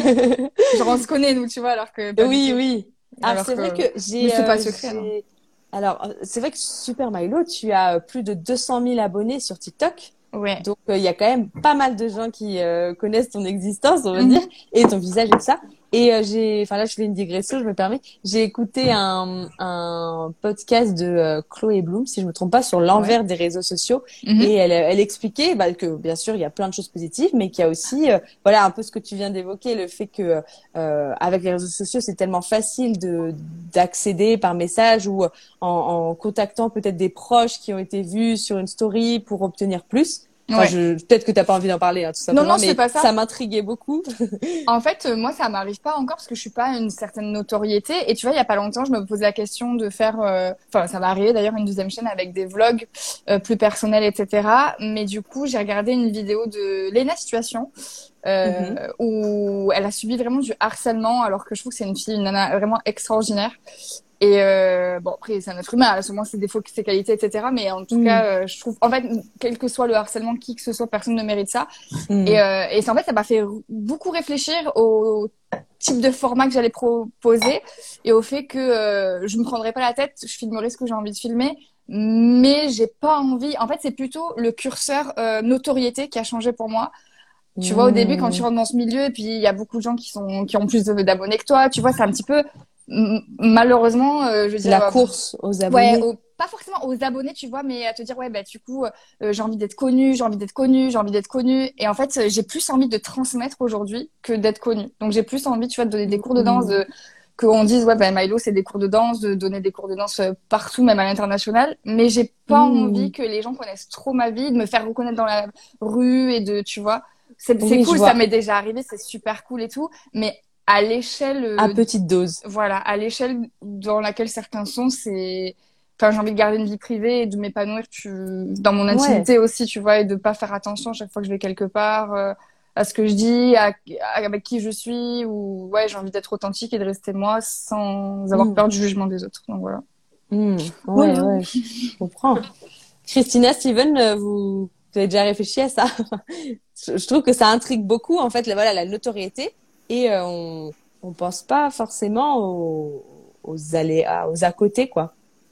Speaker 3: genre, on se connaît, nous, tu vois, alors que pas du
Speaker 1: Oui,
Speaker 3: tout.
Speaker 1: oui. Alors,
Speaker 3: Alors
Speaker 1: c'est vrai
Speaker 3: que,
Speaker 1: que
Speaker 3: mais
Speaker 1: j'ai,
Speaker 3: c'est pas
Speaker 1: euh,
Speaker 3: secret, non.
Speaker 1: j'ai... Alors, euh, c'est vrai que Super Milo, tu as euh, plus de deux cent mille abonnés sur TikTok.
Speaker 3: Ouais.
Speaker 1: Donc, euh, il y a quand même pas mal de gens qui euh, connaissent ton existence, on va
Speaker 3: Mhm.
Speaker 1: dire, et ton visage et tout ça. Et euh, j'ai, enfin là, je fais une digression, je me permets. J'ai écouté un, un podcast de euh, Chloé Bloom, si je me trompe pas, sur
Speaker 3: Ouais.
Speaker 1: l'envers des réseaux sociaux.
Speaker 3: Mhm.
Speaker 1: Et elle, elle expliquait bah, que, bien sûr, il y a plein de choses positives, mais qu'il y a aussi, euh, voilà, un peu ce que tu viens d'évoquer, le fait que euh, avec les réseaux sociaux, c'est tellement facile de d'accéder par message ou en, en contactant peut-être des proches qui ont été vus sur une story pour obtenir plus. Enfin,
Speaker 3: Ouais.
Speaker 1: je, peut-être que t'as pas envie d'en parler, hein, tout
Speaker 3: Non,
Speaker 1: simplement,
Speaker 3: non, c'est
Speaker 1: mais
Speaker 3: pas ça.
Speaker 1: ça m'intriguait beaucoup.
Speaker 3: En fait, euh, moi, ça m'arrive pas encore parce que je suis pas une certaine notoriété. Et tu vois, il y a pas longtemps, je me posais la question de faire, euh, enfin, ça va arriver d'ailleurs une deuxième chaîne avec des vlogs euh, plus personnels, et cetera. Mais du coup, j'ai regardé une vidéo de Lena Situation euh,
Speaker 1: Mhm.
Speaker 3: où elle a subi vraiment du harcèlement, alors que je trouve que c'est une fille, une nana vraiment extraordinaire. Et euh, bon, après, c'est un être humain, elle a sûrement ses défauts, ses qualités, et cetera. Mais en tout
Speaker 1: Mm.
Speaker 3: cas, euh, je trouve, en fait, quel que soit le harcèlement, qui que ce soit, personne ne mérite ça.
Speaker 1: Mm.
Speaker 3: Et, euh, et c'est- en fait, ça m'a fait beaucoup réfléchir au type de format que j'allais proposer et au fait que euh, je me prendrais pas la tête, je filmerai ce que j'ai envie de filmer, mais j'ai pas envie. En fait, c'est plutôt le curseur euh, notoriété qui a changé pour moi. Tu vois, au début, quand tu
Speaker 1: Mm.
Speaker 3: rentres dans ce milieu, et puis il y a beaucoup de gens qui sont qui ont plus de- d'abonnés que toi, tu vois, c'est un petit peu m- malheureusement, euh, je veux
Speaker 1: C'est
Speaker 3: dire,
Speaker 1: la
Speaker 3: euh,
Speaker 1: course aux
Speaker 3: ouais,
Speaker 1: abonnés.
Speaker 3: au- pas forcément aux abonnés, tu vois, mais à te dire, ouais, bah, du coup, euh, j'ai envie d'être connue, j'ai envie d'être connue, j'ai envie d'être connue. Et en fait, euh, j'ai plus envie de transmettre aujourd'hui que d'être connue. Donc, j'ai plus envie, tu vois, de donner des cours de danse,
Speaker 1: Mm.
Speaker 3: de, qu'on dise, ouais, bah, Milo, c'est des cours de danse, de donner des cours de danse euh, partout, même à l'international. Mais j'ai pas envie
Speaker 1: Mm.
Speaker 3: que les gens connaissent trop ma vie, de me faire reconnaître dans la rue et de, tu vois, c'est, c'est
Speaker 1: Oui, je
Speaker 3: cool, ça
Speaker 1: vois.
Speaker 3: m'est déjà arrivé, c'est super cool et tout. Mais à l'échelle,
Speaker 1: À
Speaker 3: euh,
Speaker 1: petite dose.
Speaker 3: voilà, à l'échelle dans laquelle certains sont, c'est, enfin, j'ai envie de garder une vie privée et de m'épanouir tu... dans mon
Speaker 1: Ouais.
Speaker 3: intimité aussi, tu vois, et de pas faire attention à chaque fois que je vais quelque part, euh, à ce que je dis, à... à- avec qui je suis, ou, ouais, j'ai envie d'être authentique et de rester moi sans avoir
Speaker 1: Mm.
Speaker 3: peur du jugement des autres. Donc voilà.
Speaker 1: Mm. Ouais,
Speaker 3: Voilà.
Speaker 1: ouais, je je comprends. Christina, Steven, euh, vous, vous avez déjà réfléchi à ça? Je, je trouve que ça intrigue beaucoup, en fait, la, voilà, la notoriété. Et euh, on on pense pas forcément aux, aux aléas, aux à côté, quoi.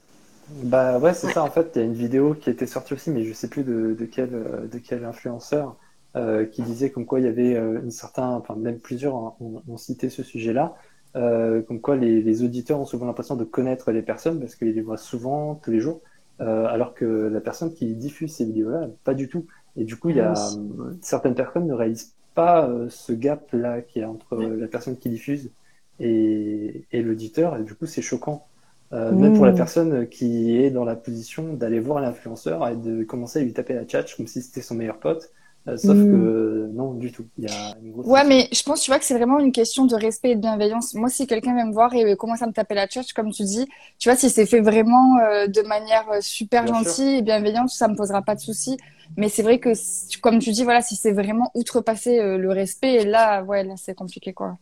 Speaker 4: Bah ouais, c'est
Speaker 2: Ouais.
Speaker 4: ça. En fait, il y a une vidéo qui était sortie aussi, mais je sais plus de, de quel euh, de quel influenceur euh, qui disait comme quoi il y avait euh, une certaine, enfin même plusieurs hein, ont, ont cité ce sujet-là, euh, comme quoi les, les auditeurs ont souvent l'impression de connaître les personnes parce qu'ils les voient souvent tous les jours, euh, alors que la personne qui diffuse ces vidéos-là, pas du tout. Et du coup, il y
Speaker 1: Ah
Speaker 4: a
Speaker 1: oui.
Speaker 4: euh, certaines personnes ne réalisent pas euh, ce gap-là qui est entre euh, la personne qui diffuse et, et l'auditeur, et du coup, c'est choquant. Euh, même pour la
Speaker 1: Mm.
Speaker 4: personne qui est dans la position d'aller voir l'influenceur et de commencer à lui taper la tchatche comme si c'était son meilleur pote. Euh, sauf
Speaker 1: Mm.
Speaker 4: que non, du tout. Il y a une grosse
Speaker 3: Ouais,
Speaker 4: différence.
Speaker 3: mais je pense, tu vois, que c'est vraiment une question de respect et de bienveillance. Moi, si quelqu'un vient me voir et euh, commence à me taper la tchatche, comme tu dis, tu vois, si c'est fait vraiment euh, de manière euh, super
Speaker 4: Bien sûr.
Speaker 3: gentille et bienveillante, ça me posera pas de soucis. Mais c'est vrai que, si- comme tu dis, voilà, si c'est vraiment outrepasser euh, le respect, et là, ouais, là, c'est compliqué, quoi.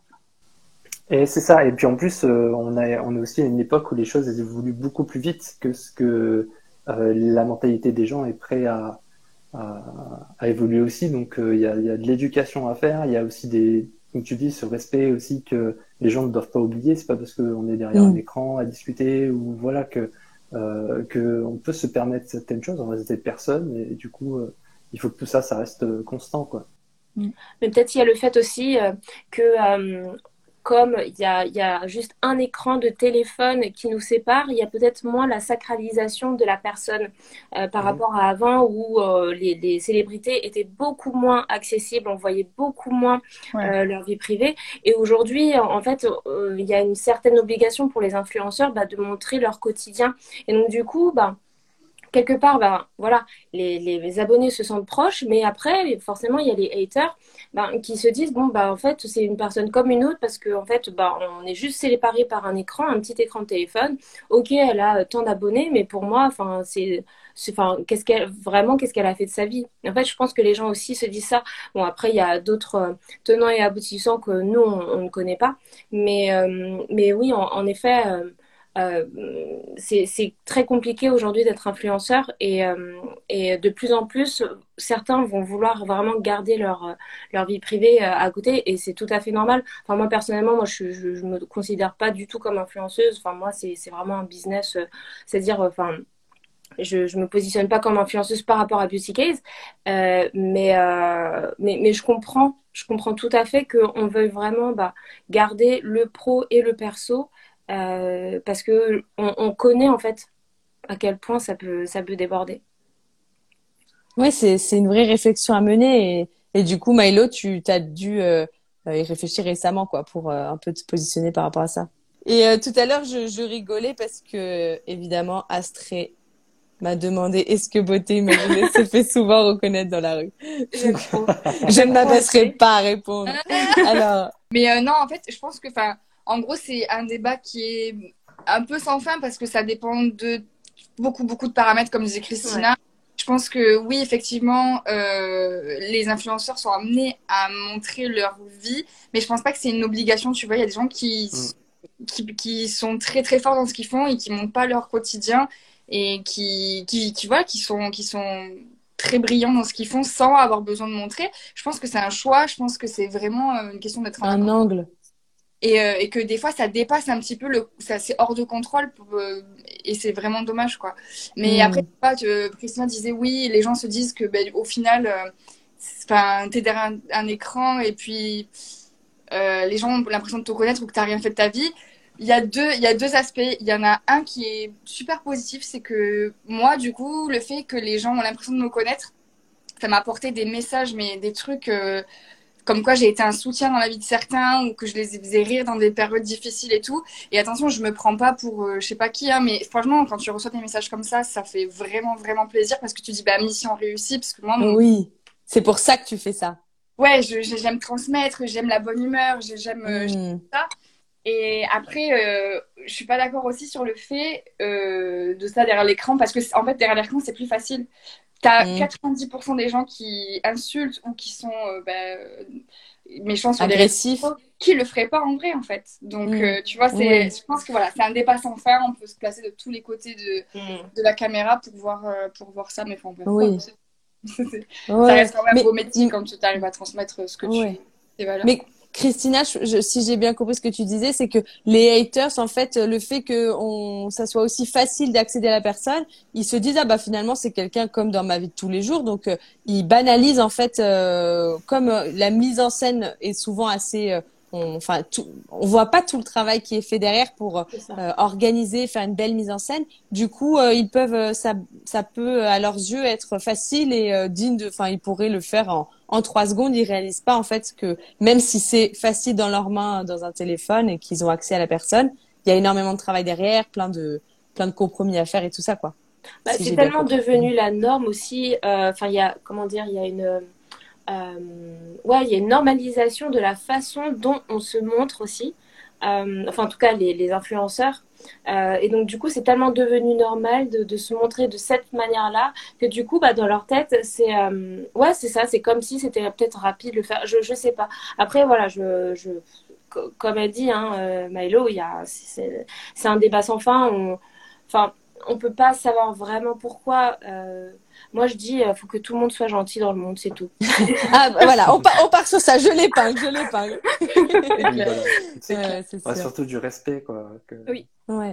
Speaker 4: Et c'est ça. Et puis en plus, euh, on a, on est aussi à une époque où les choses elles évoluent beaucoup plus vite que ce que euh, la mentalité des gens est prêt à, à, à évoluer aussi. Donc euh, il y a, il y a de l'éducation à faire. Il y a aussi des, comme tu dis, ce respect aussi que les gens ne doivent pas oublier. C'est pas parce qu'on est derrière un
Speaker 1: Mm.
Speaker 4: écran à discuter ou voilà que euh, que on peut se permettre certaines choses. On reste des personnes et, du coup euh, il faut que tout ça, ça reste euh, constant, quoi.
Speaker 2: Mais peut-être il y a le fait aussi euh, que euh, comme il y a, il y a juste un écran de téléphone qui nous sépare, il y a peut-être moins la sacralisation de la personne euh, par
Speaker 4: Mhm.
Speaker 2: rapport à avant où euh, les, les célébrités étaient beaucoup moins accessibles, on voyait beaucoup moins
Speaker 3: Ouais.
Speaker 2: euh, leur vie privée. Et aujourd'hui, en fait, euh, il y a une certaine obligation pour les influenceurs bah, de montrer leur quotidien. Et donc du coup, bah, quelque part, ben, voilà, les, les, les abonnés se sentent proches, mais après, forcément, il y a les haters ben, qui se disent, bon, bah, en fait, c'est une personne comme une autre parce qu'en en fait, bah, on est juste séparés par un écran, un petit écran de téléphone. Ok, elle a tant d'abonnés, mais pour moi, enfin, c'est, c'est, enfin, qu'est-ce qu'elle, vraiment, qu'est-ce qu'elle a fait de sa vie? En fait, je pense que les gens aussi se disent ça. Bon, après, il y a d'autres euh, tenants et aboutissants que nous, on, on ne connaît pas. Mais, euh, mais oui, en, en effet, euh, euh, c'est, c'est très compliqué aujourd'hui d'être influenceur et, euh, et de plus en plus, certains vont vouloir vraiment garder leur, leur vie privée euh, à côté et c'est tout à fait normal. Enfin, moi, personnellement, moi, je, je, je me considère pas du tout comme influenceuse. Enfin, moi, c'est, c'est vraiment un business, euh, c'est-à-dire, euh, enfin, je, je me positionne pas comme influenceuse par rapport à Beauty Case, euh, mais, euh, mais, mais je comprends, je comprends tout à fait qu'on veuille vraiment bah, garder le pro et le perso euh, parce que on, on connaît en fait à quel point ça peut, ça peut déborder.
Speaker 1: Ouais, c'est c'est une vraie réflexion à mener et, et du coup, Milo, tu t'as dû euh, euh, y réfléchir récemment quoi pour euh, un peu te positionner par rapport à ça. Et euh, tout à l'heure, je, je rigolais parce que évidemment, Astrée m'a demandé est-ce que beauté imaginée se fait souvent reconnaître dans la rue.
Speaker 2: J'aime trop.
Speaker 1: Je
Speaker 2: J'aime
Speaker 1: ne
Speaker 2: trop
Speaker 1: m'abaisserai
Speaker 2: Astrée.
Speaker 1: pas à répondre. Alors,
Speaker 3: Mais euh, non, en fait, je pense que, enfin, en gros, c'est un débat qui est un peu sans fin parce que ça dépend de beaucoup, beaucoup de paramètres, comme disait
Speaker 2: Ouais.
Speaker 3: Christina. Je pense que oui, effectivement, euh, les influenceurs sont amenés à montrer leur vie, mais je pense pas que c'est une obligation. Tu vois, il y a des gens qui,
Speaker 4: Mm.
Speaker 3: qui, qui sont très, très forts dans ce qu'ils font et qui montrent pas leur quotidien et qui, qui, qui, voilà, qui sont, qui sont très brillants dans ce qu'ils font sans avoir besoin de montrer. Je pense que c'est un choix. Je pense que c'est vraiment euh, une question d'être en
Speaker 1: un
Speaker 3: accord.
Speaker 1: angle.
Speaker 3: Et, euh, et que des fois, ça dépasse un petit peu, le, ça, c'est hors de contrôle pour, euh, et c'est vraiment dommage, quoi. Mais après,
Speaker 1: Hmm.
Speaker 3: pas, tu- Christina disait oui, les gens se disent que ben, au final, euh, enfin, t'es derrière un, un écran et puis euh, les gens ont l'impression de te connaître ou que t'as rien fait de ta vie. Il y a deux, il y a deux aspects. Il y en a un qui est super positif, c'est que moi, du coup, le fait que les gens ont l'impression de me connaître, ça m'a apporté des messages, mais des trucs euh, comme quoi j'ai été un soutien dans la vie de certains ou que je les faisais rire dans des périodes difficiles et tout. Et attention, je me prends pas pour euh, je sais pas qui, hein, mais franchement, quand tu reçois des messages comme ça, ça fait vraiment, vraiment plaisir parce que tu dis, bah, mission réussie, parce que moi, mon...
Speaker 1: Oui, c'est pour ça que tu fais ça.
Speaker 3: ouais, je, je- j'aime transmettre, j'aime la bonne humeur, je- j'aime, euh, j'aime
Speaker 1: Hmm.
Speaker 3: ça. Et après, euh, je suis pas d'accord aussi sur le fait euh, de ça derrière l'écran, parce que en fait, derrière l'écran, c'est plus facile. T'as
Speaker 1: Hmm.
Speaker 3: quatre-vingt-dix pour cent des gens qui insultent ou qui sont euh, bah, euh, méchants sur les réseaux
Speaker 1: Agressif.
Speaker 3: sociaux qui le feraient pas en vrai, en fait. Donc,
Speaker 1: Hmm.
Speaker 3: euh, tu vois, c'est,
Speaker 1: Oui,
Speaker 3: je pense que voilà, c'est un débat sans fin. On peut se placer de tous les côtés de,
Speaker 2: Mm.
Speaker 3: de la caméra pour voir, euh, pour voir ça. Mais enfin, bref,
Speaker 1: oui.
Speaker 3: ça
Speaker 1: Ouais.
Speaker 3: reste quand même
Speaker 1: Mais,
Speaker 3: beau métier quand tu arrives à transmettre ce que tu,
Speaker 1: ouais.
Speaker 3: tes valeurs.
Speaker 1: Mais Christina, je- je- si j'ai bien compris ce que tu disais, c'est que les haters, en fait, le fait que on, ça soit aussi facile d'accéder à la personne, ils se disent ah bah finalement c'est quelqu'un comme dans ma vie de tous les jours, donc euh, ils banalisent en fait euh, comme euh, la mise en scène est souvent assez, euh, on, enfin tout, on voit pas tout le travail qui est fait derrière pour euh,
Speaker 2: C'est ça.
Speaker 1: euh, organiser, faire une belle mise en scène. Du coup, euh, ils peuvent, euh, ça, ça peut à leurs yeux être facile et euh, digne de, enfin ils pourraient le faire en en trois secondes, ils réalisent pas en fait que même si c'est facile dans leurs mains dans un téléphone et qu'ils ont accès à la personne, il y a énormément de travail derrière, plein de plein de compromis à faire et tout ça quoi.
Speaker 2: Bah,
Speaker 1: Si
Speaker 2: c'est
Speaker 1: j'ai bien
Speaker 2: tellement
Speaker 1: compris.
Speaker 2: devenu la norme aussi. euh, Enfin, il y a, comment dire, il y a une, euh, ouais, il y a une normalisation de la façon dont on se montre aussi. Euh, enfin, en tout cas, les, les influenceurs. Euh, et donc, du coup, c'est tellement devenu normal de, de se montrer de cette manière-là que du coup, bah, dans leur tête, c'est, euh, ouais, c'est ça. C'est comme si c'était peut-être rapide de le faire. Je, je sais pas. Après, voilà, je, je, co- comme elle dit, hein, euh, Milo, il y a, c'est, c'est un débat sans fin. On, enfin, on peut pas savoir vraiment pourquoi. Euh, moi, je dis, il faut que tout le monde soit gentil dans le monde, c'est tout.
Speaker 1: Ah bah, voilà, on, part on part sur ça, je l'épingle, je l'épingle.
Speaker 2: C'est
Speaker 4: Oui,
Speaker 2: clair.
Speaker 4: voilà.
Speaker 3: C'est clair.
Speaker 1: Ouais, c'est
Speaker 4: Ouais,
Speaker 1: sûr.
Speaker 4: surtout du respect, quoi. Que...
Speaker 2: Oui.
Speaker 1: Ouais.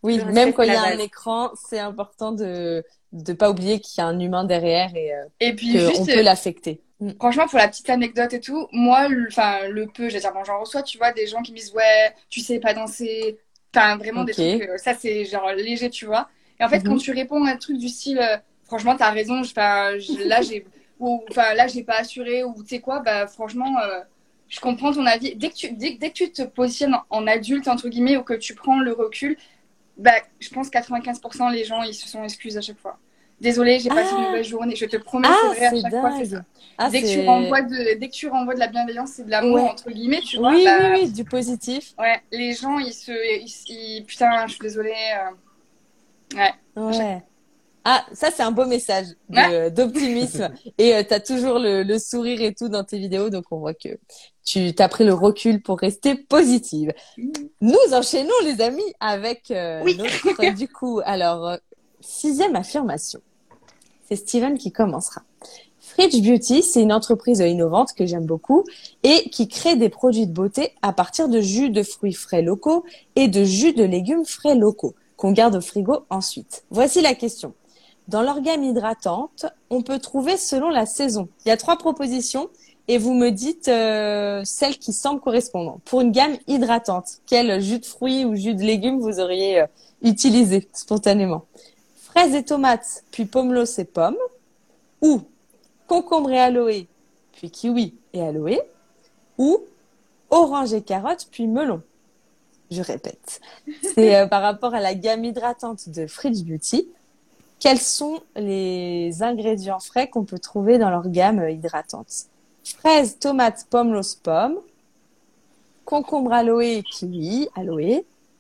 Speaker 1: Oui,
Speaker 2: Je
Speaker 1: même
Speaker 2: respecte
Speaker 1: quand il y
Speaker 2: la
Speaker 1: a un
Speaker 2: base.
Speaker 1: écran, c'est important de de pas oublier qu'il y a un humain derrière et euh,
Speaker 3: Et puis
Speaker 1: qu'on
Speaker 3: juste,
Speaker 1: peut
Speaker 3: euh,
Speaker 1: l'affecter. Mm.
Speaker 3: franchement, pour la petite anecdote et tout, moi, le, enfin, le peu, je veux dire, bon, j'en reçois, tu vois, des gens qui me disent, ouais, tu sais pas danser. Enfin, vraiment des trucs,
Speaker 1: Ok.
Speaker 3: euh, ça, c'est genre léger, tu vois. Et en fait, quand
Speaker 1: Mhm.
Speaker 3: tu réponds à un truc du style, euh, franchement, t'as raison, je- enfin, je- là, j'ai, ou, enfin, là, j'ai pas assuré, ou tu sais quoi, bah, franchement, euh, je comprends ton avis. Dès que tu, dès, dès que tu te positionnes en adulte, entre guillemets, ou que tu prends le recul, bah, je pense quatre-vingt-quinze pour cent les gens, ils se sont excusés à chaque fois. Désolée, j'ai passé une
Speaker 1: Ah,
Speaker 3: mauvaise journée. Je te promets, c'est
Speaker 1: ah,
Speaker 3: vrai, à
Speaker 1: c'est
Speaker 3: chaque fois, c'est ça.
Speaker 1: dingue. Ah,
Speaker 3: Dès que tu
Speaker 1: c'est
Speaker 3: renvoies de, dès que tu renvoies de la bienveillance et de l'amour,
Speaker 1: ouais.
Speaker 3: entre guillemets, tu vois,
Speaker 1: Oui, oui,
Speaker 3: bah,
Speaker 1: oui, du positif.
Speaker 3: ouais, les gens, ils se, ils, ils- putain, je suis désolée. euh, ouais, à chaque
Speaker 1: Ouais. Ah, ça, c'est un beau message
Speaker 3: ouais,
Speaker 1: de d'optimisme. Et tu as toujours le, le sourire et tout dans tes vidéos, donc on voit que tu t'as pris le recul pour rester positive. Nous enchaînons, les amis, avec euh,
Speaker 3: oui.
Speaker 1: notre, du coup, alors, euh, sixième affirmation. C'est Steven qui commencera. Fridge Beauty, c'est une entreprise innovante que j'aime beaucoup et qui crée des produits de beauté à partir de jus de fruits frais locaux et de jus de légumes frais locaux qu'on garde au frigo ensuite. Voici la question. Dans leur gamme hydratante, on peut trouver selon la saison. Il y a trois propositions et vous me dites euh, celle qui semble correspondre. Pour une gamme hydratante, quel jus de fruits ou jus de légumes vous auriez euh, utilisé spontanément? Fraises et tomates, puis pomelos et pommes, ou concombre et aloe, puis kiwi et aloe, ou orange et carotte, puis melon. Je répète. C'est euh, par rapport à la gamme hydratante de Fridge Beauty. Quels sont les ingrédients frais qu'on peut trouver dans leur gamme euh, hydratante? Fraises, tomates, pomelos, pommes, concombre, aloe, kiwi, aloe,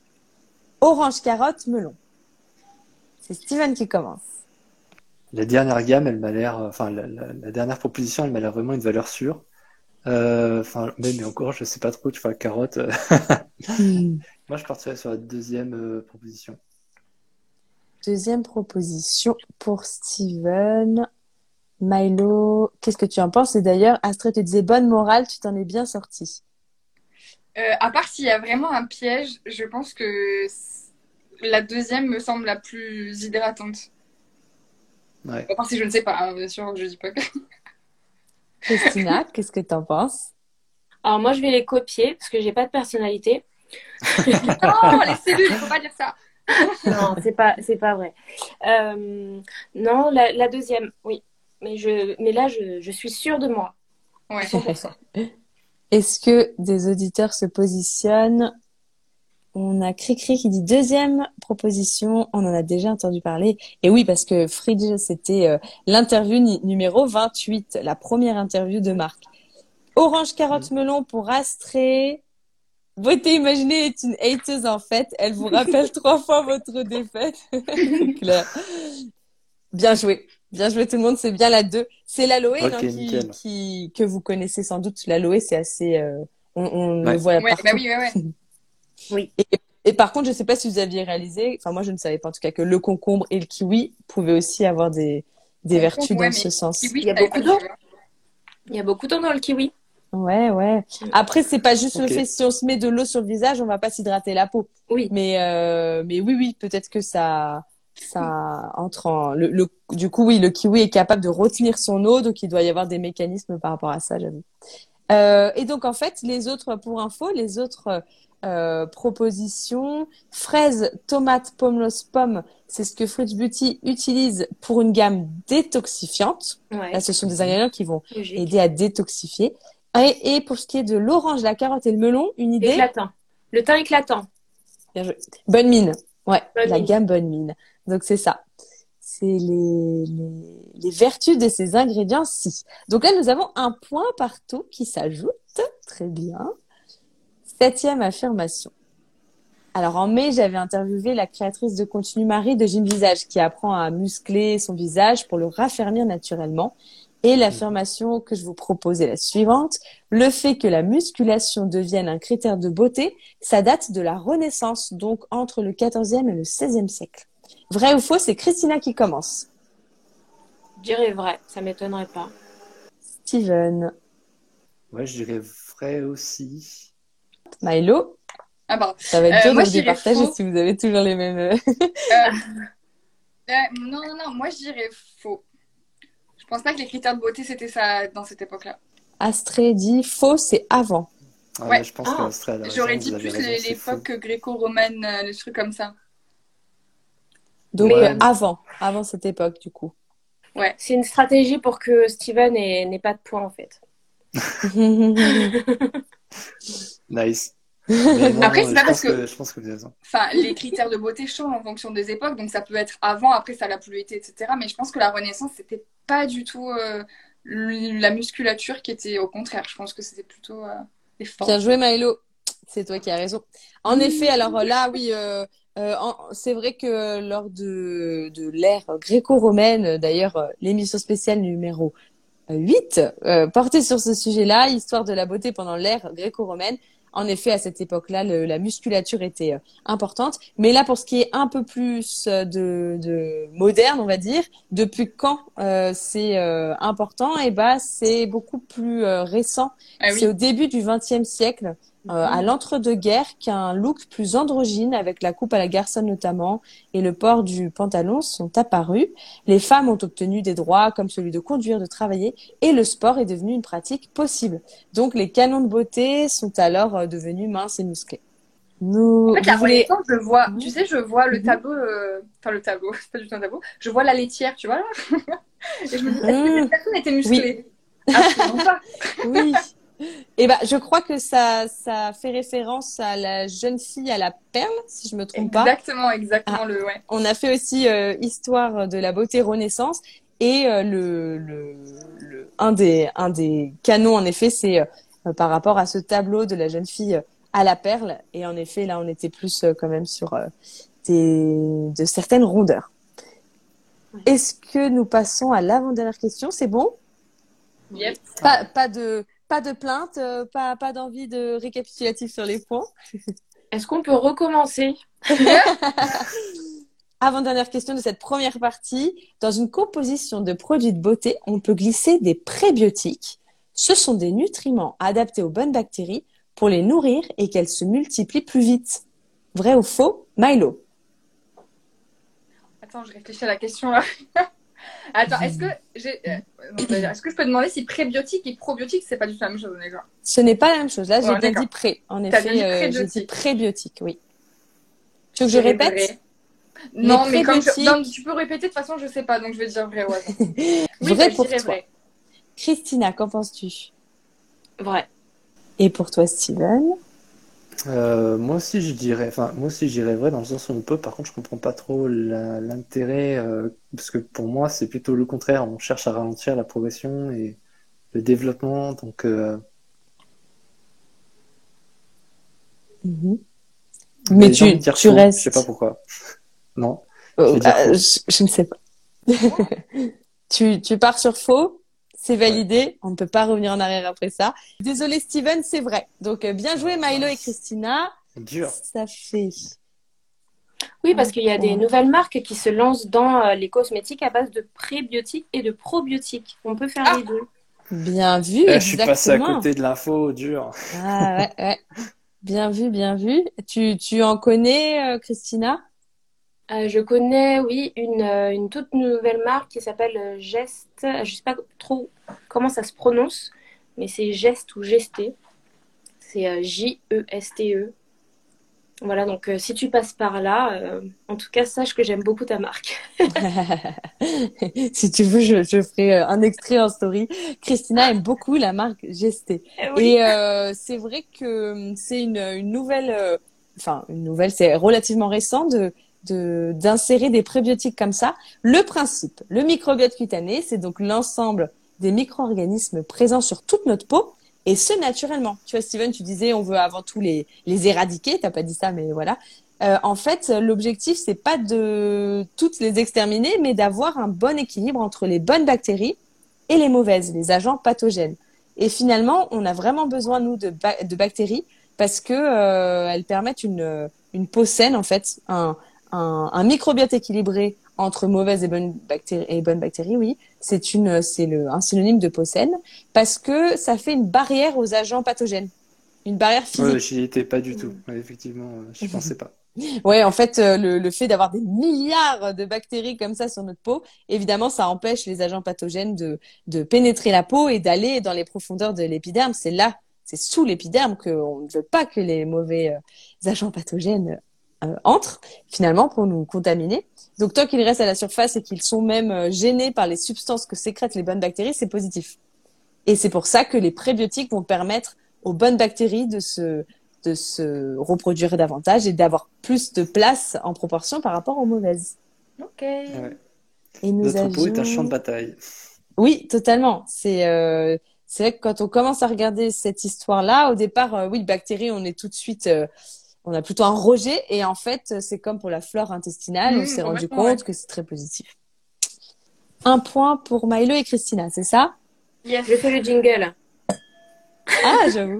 Speaker 1: orange, carotte, melon. C'est Steven qui commence.
Speaker 4: La dernière gamme, elle m'a l'air, enfin la, la- la dernière proposition, elle m'a l'air vraiment une valeur sûre. Euh, Enfin, même et encore, je sais pas trop, tu vois, carotte. euh,
Speaker 1: Hmm.
Speaker 4: Moi, je partirais sur la deuxième euh, proposition.
Speaker 1: Deuxième proposition pour Steven. Milo, qu'est-ce que tu en penses? Et d'ailleurs, Astrid te disait bonne morale, tu t'en es bien sorti.
Speaker 3: Euh, à part s'il y a vraiment un piège, je pense que c- la deuxième me semble la plus hydratante.
Speaker 4: Ouais.
Speaker 3: À part si je ne sais pas, hein, bien sûr, je dis pas que.
Speaker 1: Christina, qu'est-ce que tu en penses?
Speaker 2: Alors moi, je vais les copier parce que j'ai pas de personnalité.
Speaker 3: Non, les cellules, il faut pas dire ça.
Speaker 2: Non, c'est pas, c'est pas vrai. Euh, non, la, la deuxième, oui. Mais je, mais là, je, je suis sûre de moi, à
Speaker 3: Ouais.
Speaker 2: cent pour cent.
Speaker 1: Est-ce que des auditeurs se positionnent? On a Cricri qui dit deuxième proposition, on en a déjà entendu parler. Et oui, parce que Fridge, c'était euh, l'interview ni- numéro vingt-huit, la première interview de Marc. Orange, carotte, melon pour Astrée. Beauté imaginée est une hateuse en fait. Elle vous rappelle trois fois votre défaite. C'est clair. Bien joué. Bien joué tout le monde. C'est bien la deux. C'est l'aloe,
Speaker 4: Ok,
Speaker 1: non, qui,
Speaker 4: nickel.
Speaker 1: qui, que vous connaissez sans doute. L'aloe, c'est assez, euh, on, on le
Speaker 4: Ouais.
Speaker 1: voit
Speaker 3: Ouais, bah
Speaker 1: partout.
Speaker 3: oui, ouais, ouais.
Speaker 2: Oui.
Speaker 1: Et, et par contre, je sais pas si vous aviez réalisé, enfin, moi, je ne savais pas en tout cas que le concombre et le kiwi pouvaient aussi avoir des, des
Speaker 3: Concombre,
Speaker 1: vertus
Speaker 3: ouais,
Speaker 1: dans
Speaker 3: mais
Speaker 1: ce sens.
Speaker 3: kiwi,
Speaker 2: Il
Speaker 3: je
Speaker 2: y a
Speaker 3: savais pas,
Speaker 2: beaucoup
Speaker 3: tu
Speaker 2: d'eau.
Speaker 3: vois.
Speaker 2: Il y a beaucoup d'eau dans le kiwi.
Speaker 1: Ouais, ouais. Après, c'est pas juste le
Speaker 4: Ok.
Speaker 1: fait, si on se met de l'eau sur le visage, on va pas s'hydrater la peau.
Speaker 2: Oui.
Speaker 1: Mais, euh, mais oui, oui, peut-être que ça, ça entre en, le, le, du coup, oui, le kiwi est capable de retenir son eau, donc il doit y avoir des mécanismes par rapport à ça, j'avoue. Euh, et donc, en fait, les autres, pour info, les autres euh, propositions, fraises, tomates, pomelos, pommes, c'est ce que Fridge Beauty utilise pour une gamme détoxifiante. Là,
Speaker 2: Ouais.
Speaker 1: ce sont des
Speaker 4: Mhm.
Speaker 1: ingrédients qui vont
Speaker 2: Logique.
Speaker 1: aider à détoxifier. Et, et pour ce qui est de l'orange, la carotte et le melon, une idée?
Speaker 2: Éclatant. Le teint éclatant.
Speaker 1: Bien joué. Bonne mine. Ouais,
Speaker 2: Bonne
Speaker 1: la
Speaker 2: mine.
Speaker 1: gamme bonne mine. Donc, c'est ça. C'est les, les, les vertus de ces ingrédients-ci. Donc là, nous avons un point partout qui s'ajoute. Très bien. Septième affirmation. Alors en mai, j'avais interviewé la créatrice de contenu Marie de Gym Visage qui apprend à muscler son visage pour le raffermir naturellement. Et
Speaker 4: Mhm.
Speaker 1: l'affirmation que je vous propose est la suivante. Le fait que la musculation devienne un critère de beauté, ça date de la Renaissance, donc entre le quatorzième et le seizième siècle. Vrai ou faux, c'est Christina qui commence.
Speaker 2: Je dirais vrai. Ça m'étonnerait pas.
Speaker 1: Steven,
Speaker 4: Ouais, je dirais vrai aussi.
Speaker 1: Milo,
Speaker 3: Ah, pardon.
Speaker 1: Ça va être
Speaker 3: Euh,
Speaker 1: dur
Speaker 3: moi,
Speaker 1: de
Speaker 3: je
Speaker 1: vous
Speaker 3: dirais
Speaker 1: départager
Speaker 3: faux.
Speaker 1: si vous avez toujours les mêmes. euh.
Speaker 3: Euh, euh, non, non, non, moi, je dirais faux. Je pense pas que les critères de beauté, c'était ça dans cette époque-là.
Speaker 1: Astrée dit faux, c'est avant.
Speaker 4: Ah
Speaker 3: Ouais,
Speaker 4: ouais, je pense
Speaker 2: Ah,
Speaker 4: qu'Astrée a
Speaker 3: j'aurais
Speaker 4: raison,
Speaker 3: dit
Speaker 4: vous avez
Speaker 3: plus
Speaker 4: raison,
Speaker 3: les-
Speaker 4: c'est faux.
Speaker 3: l'époque gréco-romaine, euh, les trucs comme ça.
Speaker 1: Donc
Speaker 2: mais
Speaker 1: euh,
Speaker 2: euh,
Speaker 4: Ouais,
Speaker 1: avant, avant cette époque du coup.
Speaker 3: Ouais.
Speaker 2: c'est une stratégie pour que Steven ait- n'ait pas de points en fait.
Speaker 4: nice. Mais non,
Speaker 3: Après,
Speaker 4: non,
Speaker 3: c'est
Speaker 4: je
Speaker 3: pas parce
Speaker 4: pense
Speaker 3: que,
Speaker 4: que, je pense que vous avez raison.
Speaker 3: enfin, les critères de beauté changent en fonction des époques, donc ça peut être avant, après ça l'a plus été, et cetera. Mais je pense que la Renaissance, c'était pas du tout euh, la musculature qui était au contraire. Je pense que c'était plutôt euh, les
Speaker 1: Bien
Speaker 3: formes.
Speaker 1: joué Maëlo, c'est toi qui as raison. En effet, alors euh, là, oui, euh, euh, en- c'est vrai que lors de, de l'ère gréco-romaine, euh, d'ailleurs, euh, l'émission spéciale numéro huit euh, portait sur ce sujet-là, histoire de la beauté pendant l'ère gréco-romaine. En effet, à cette époque-là, le- la musculature était euh, importante. Mais là, pour ce qui est un peu plus euh, de, de moderne, on va dire, depuis quand euh, c'est euh, important? Et ben, c'est beaucoup plus euh, récent.
Speaker 3: Ah
Speaker 1: C'est au
Speaker 3: oui.
Speaker 1: début du vingtième siècle, euh, à l'entre-deux-guerres, qu'un look plus androgyne, avec la coupe à la garçonne notamment, et le port du pantalon sont apparus. Les femmes ont obtenu des droits comme celui de conduire, de travailler, et le sport est devenu une pratique possible. Donc les canons de beauté sont alors euh, devenus minces et musclés.
Speaker 3: En
Speaker 1: Nous,
Speaker 3: fait,
Speaker 1: vous
Speaker 3: la
Speaker 1: voulez...
Speaker 3: Renaissance, je vois, tu
Speaker 1: Mhm.
Speaker 3: sais, je vois le
Speaker 1: Mhm.
Speaker 3: tableau, euh, enfin le tableau, c'est pas du tout un tableau, je vois la laitière, tu vois là. Et je me dis, est-ce que cette
Speaker 1: Mhm.
Speaker 3: personne était
Speaker 1: Oui,
Speaker 3: musclée? Absolument pas.
Speaker 1: oui. Et ben, je crois que ça, ça fait référence à la jeune fille à la perle, si je me trompe pas.
Speaker 3: Exactement, exactement
Speaker 1: Ah,
Speaker 3: le, ouais.
Speaker 1: on a fait aussi euh, histoire de la beauté Renaissance et euh, le, le, le un des un des canons en effet c'est euh, par rapport à ce tableau de la jeune fille à la perle et en effet là on était plus euh, quand même sur euh, des de certaines rondeurs. Est-ce que nous passons à l'avant-dernière question? C'est bon?
Speaker 3: Yep.
Speaker 1: Pas
Speaker 4: Ah,
Speaker 1: pas de pas de plainte, euh, pas pas d'envie de récapitulatif sur les points.
Speaker 2: est-ce qu'on peut recommencer?
Speaker 1: Avant-dernière question de cette première partie. Dans une composition de produits de beauté, on peut glisser des prébiotiques. Ce sont des nutriments adaptés aux bonnes bactéries pour les nourrir et qu'elles se multiplient plus vite. Vrai ou faux, Milo?
Speaker 3: Attends, je réfléchis à la question là. Attends, est-ce que j'ai, euh, non, j'allais dire, est-ce que je peux demander si prébiotique et probiotique, c'est pas du tout la même chose, d'accord?
Speaker 1: Ce n'est pas la même chose. Là, j'ai
Speaker 3: Ouais,
Speaker 1: bien
Speaker 3: d'accord.
Speaker 1: dit pré. En
Speaker 3: T'as bien
Speaker 1: effet,
Speaker 3: dit
Speaker 1: euh, j'ai dit
Speaker 3: prébiotique.
Speaker 1: prébiotique, oui. Tu veux
Speaker 3: Je
Speaker 1: que je
Speaker 3: dirais
Speaker 1: répète?
Speaker 3: vrai.
Speaker 1: Les
Speaker 3: Non, mais comme je... non,
Speaker 1: prébiotiques,
Speaker 3: tu peux répéter, de toute façon, je sais pas, donc je vais dire vrai au hasard. Oui, bah
Speaker 1: vrai
Speaker 3: je
Speaker 1: pour
Speaker 3: dirais
Speaker 1: toi.
Speaker 3: vrai.
Speaker 1: Christina, qu'en penses-tu?
Speaker 2: Vrai.
Speaker 1: Et pour toi, Steven?
Speaker 4: Euh, moi aussi je dirais, enfin moi aussi je dirais vrai dans le sens où on peut. Par contre, je comprends pas trop la- l'intérêt euh, parce que pour moi c'est plutôt le contraire. On cherche à ralentir la progression et le développement. Donc euh,
Speaker 1: Mhm. Mais
Speaker 4: mais j'ai envie de
Speaker 1: tu,
Speaker 4: dire
Speaker 1: tu
Speaker 4: faux. Je sais pas
Speaker 1: restes.
Speaker 4: pourquoi. Non, je
Speaker 1: Oh,
Speaker 4: vais dire
Speaker 1: euh,
Speaker 4: faux.
Speaker 1: je, je ne sais pas. Tu, tu pars sur faux, c'est
Speaker 4: Ouais.
Speaker 1: validé, on ne peut pas revenir en arrière après ça. Désolé Steven, c'est vrai. Donc euh, bien joué
Speaker 4: Oh,
Speaker 1: Milo et
Speaker 4: mince.
Speaker 1: Christina.
Speaker 4: Dur.
Speaker 1: Ça fait
Speaker 2: Oui,
Speaker 1: un
Speaker 2: parce qu'il y a des
Speaker 1: point.
Speaker 2: nouvelles marques qui se lancent dans euh, les cosmétiques à base de prébiotiques et de probiotiques. On peut faire
Speaker 3: Ah,
Speaker 2: les deux.
Speaker 1: Bien vu,
Speaker 4: Eh, je suis passé à
Speaker 1: exactement.
Speaker 4: côté de l'info, dur.
Speaker 1: Ah ouais, ouais. Bien vu, bien vu. Tu, tu en connais, euh, Christina?
Speaker 2: Euh, je connais, oui, une, euh, une toute nouvelle marque qui s'appelle euh, Geste. Je sais pas trop comment ça se prononce, mais c'est Geste ou Gesté. C'est euh, J E S T E. Voilà, donc euh, si tu passes par là, euh, en tout cas, sache que j'aime beaucoup ta marque.
Speaker 1: Si tu veux, je, je ferai euh, un extrait en story. Christina aime beaucoup la marque Gesté.
Speaker 2: Eh oui.
Speaker 1: Et euh, c'est vrai que hum, c'est une, une nouvelle, euh, enfin une nouvelle, c'est relativement récent de de d'insérer des prébiotiques comme ça. Le principe, le microbiote cutané, c'est donc l'ensemble des micro-organismes présents sur toute notre peau et ce naturellement. Tu vois, Steven, tu disais on veut avant tout les les éradiquer. T'as pas dit ça, mais voilà. Euh, en fait, l'objectif, c'est pas de toutes les exterminer, mais d'avoir un bon équilibre entre les bonnes bactéries et les mauvaises, les agents pathogènes. Et finalement, on a vraiment besoin, nous, de, ba- de bactéries parce que euh, elles permettent une, une peau saine, en fait, un, un, un microbiote équilibré entre mauvaises et bonnes bactéries, et bonnes bactéries, oui, c'est une, c'est le, un synonyme de peau saine parce que ça fait une barrière aux agents pathogènes. une barrière physique.
Speaker 4: Ouais, j'y étais pas du tout. Ouais, effectivement, euh, je pensais pas.
Speaker 1: Ouais, en fait, euh, le, le fait d'avoir des milliards de bactéries comme ça sur notre peau, évidemment, ça empêche les agents pathogènes de, de pénétrer la peau et d'aller dans les profondeurs de l'épiderme. C'est là, c'est sous l'épiderme qu'on ne veut pas que les mauvais euh, agents pathogènes euh, entrent, finalement, pour nous contaminer. Donc, tant qu'ils restent à la surface et qu'ils sont même euh, gênés par les substances que sécrètent les bonnes bactéries, c'est positif. Et c'est pour ça que les prébiotiques vont permettre aux bonnes bactéries de se de se reproduire davantage et d'avoir plus de place en proportion par rapport aux mauvaises.
Speaker 2: Ok.
Speaker 4: Ouais.
Speaker 1: Et nous
Speaker 4: Notre
Speaker 1: avions...
Speaker 4: peau est un champ de bataille.
Speaker 1: Oui, totalement. C'est euh, c'est vrai que quand on commence à regarder cette histoire-là, au départ, euh, oui, bactéries, on est tout de suite, euh, on a plutôt un rejet. Et en fait, c'est comme pour la flore intestinale,
Speaker 3: Mmh,
Speaker 1: on s'est rendu
Speaker 3: complètement,
Speaker 1: compte
Speaker 3: ouais.
Speaker 1: que c'est très positif. Un point pour Milo et Christina, c'est ça?
Speaker 2: Yes. Je fais le jingle.
Speaker 1: Ah, j'avoue.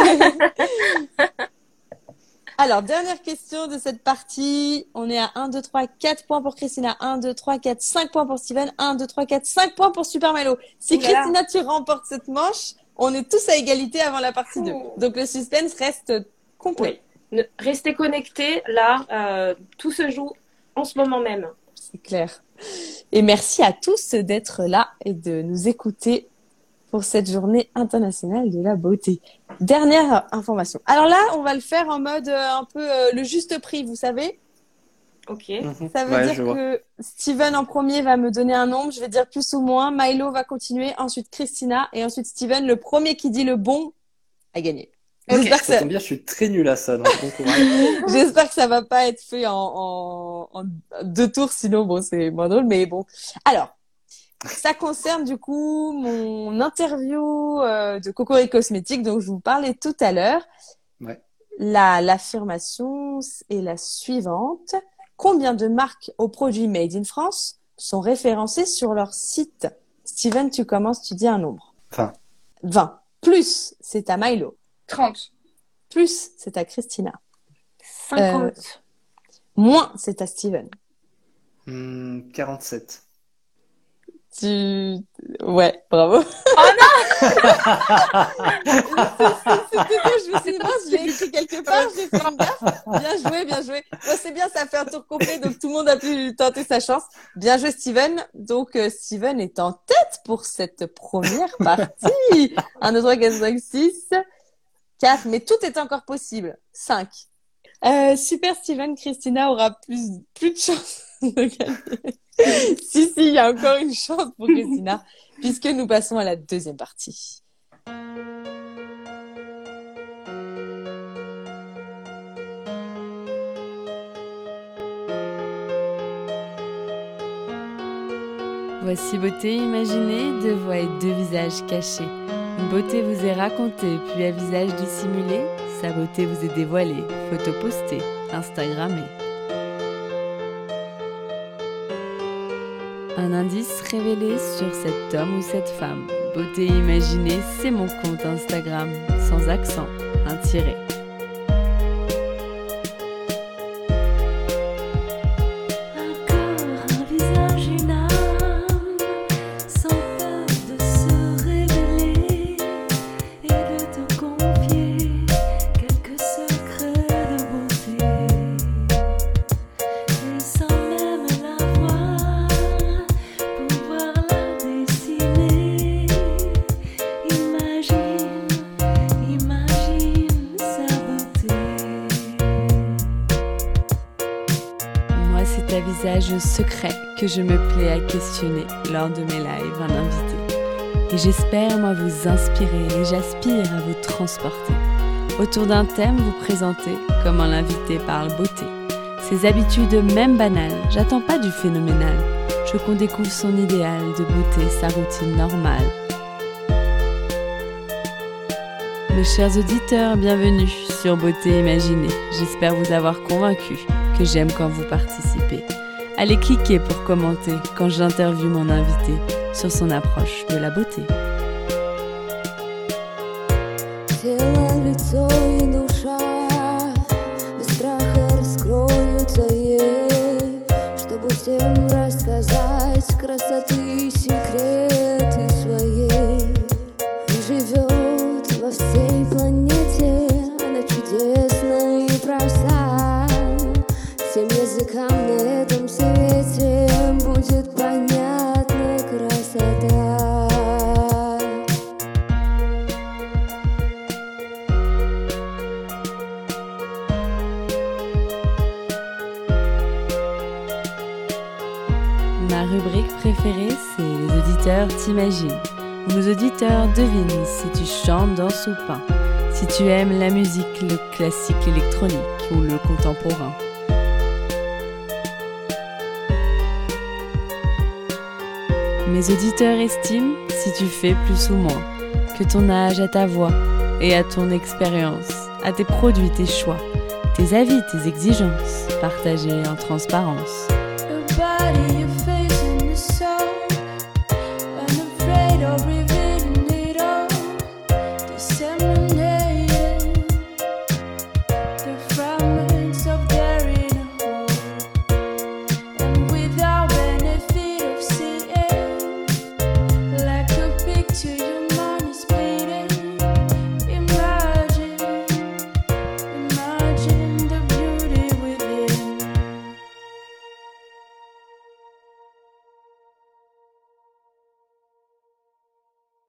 Speaker 1: Alors, dernière question de cette partie. On est à un, deux, trois, quatre points pour Christina. un, deux, trois, quatre, cinq points pour Steven. un, deux, trois, quatre, cinq points pour Super Milo. Si
Speaker 2: Ouh là là.
Speaker 1: Christina, tu remportes cette manche, on est tous à égalité avant la partie deux.
Speaker 2: Ouh.
Speaker 1: Donc, le suspense reste complet.
Speaker 2: Oui. Ne- Restez connectés. Là, euh, tout se joue en ce moment même.
Speaker 1: C'est clair. Et merci à tous d'être là et de nous écouter pour cette journée internationale de la beauté. Dernière information. Alors là, on va le faire en mode euh, un peu euh, le juste prix, vous savez.
Speaker 2: Ok.
Speaker 4: Mhm.
Speaker 1: Ça veut
Speaker 4: Ouais,
Speaker 1: dire
Speaker 4: je vois.
Speaker 1: que Steven en premier va me donner un nombre, je vais dire plus ou moins. Milo va continuer, ensuite Christina et ensuite Steven. Le premier qui dit le bon a gagné.
Speaker 3: Ok.
Speaker 1: J'espère que
Speaker 4: Ça
Speaker 1: ça,
Speaker 4: tombe bien, je suis très nul à ça, donc bon courage.
Speaker 1: j'espère que ça va pas être fait en, en, en deux tours, sinon bon c'est moins drôle. Mais bon. Alors. Ça concerne du coup mon interview euh, de Cocori Cosmétiques dont je vous parlais tout à l'heure.
Speaker 4: Ouais.
Speaker 1: La, l'affirmation est la suivante. Combien de marques aux produits Made in France sont référencées sur leur site? Steven, tu commences, tu dis un nombre.
Speaker 4: Enfin,
Speaker 1: vingt. Plus, c'est à Milo.
Speaker 3: trente.
Speaker 1: Plus, c'est à Christina.
Speaker 2: cinquante.
Speaker 1: Moins, c'est à Steven.
Speaker 4: hmm, quarante-sept.
Speaker 1: Tu... Ouais, bravo. C'était quoi? Je me suis dit, mince, je l'ai écrit quelque part, j'ai fait une gaffe. Bien joué, bien joué. Bon, c'est bien, ça fait un tour complet, donc tout le monde a pu tenter sa chance. Bien joué, Steven. Donc, euh, Steven est en tête pour cette première partie. un, deux, trois, quatre, cinq, six, quatre, mais tout est encore possible. cinq. Euh, super, Steven. Christina aura plus, plus de chance de gagner. Si, si, il y a encore une chance pour Christina, puisque nous passons à la deuxième partie. Voici Beauté imaginée, deux voix et deux visages cachés. Une beauté vous est racontée, puis à visage dissimulé, sa beauté vous est dévoilée, photo postée, Instagrammée. Un indice révélé sur cet homme ou cette femme. Beauté imaginée, c'est mon compte Instagram, sans accent, un tiret.
Speaker 5: Encore un visage, une âme, sans peur de se révéler et de te confier quelques secrets de beauté. Et sans même la voir, pouvoir la dessiner. Imagine, imagine sa beauté.
Speaker 1: Moi, c'est un visage secret que je me plais à questionner lors de mes lives en invité. Et j'espère, moi, vous inspirer et j'aspire à vous transporter. Autour d'un thème, vous présenter comment l'invité parle beauté. Ses habitudes même banales, j'attends pas du phénoménal. Je veux qu'on découvre son idéal de beauté, sa routine normale. Mes chers auditeurs, bienvenue sur Beauté Imaginée. J'espère vous avoir convaincu que j'aime quand vous participez. Allez cliquer pour commenter quand j'interviewe mon invité sur son approche de la beauté.
Speaker 5: Тело, лицо и душа без страха раскроются ей, чтобы всем рассказать красоты и секреты своей. И живет во всей планете ко мне, в этом свете будет понятна красота.
Speaker 1: Ma rubrique préférée, c'est Les auditeurs t'imaginent, où nos auditeurs devinent si tu chantes, danses ou peins, si tu aimes la musique, le classique électronique ou le contemporain. Mes auditeurs estiment si tu fais plus ou moins, que ton âge à ta voix et à ton expérience, à tes produits, tes choix, tes avis, tes exigences, partagés en transparence.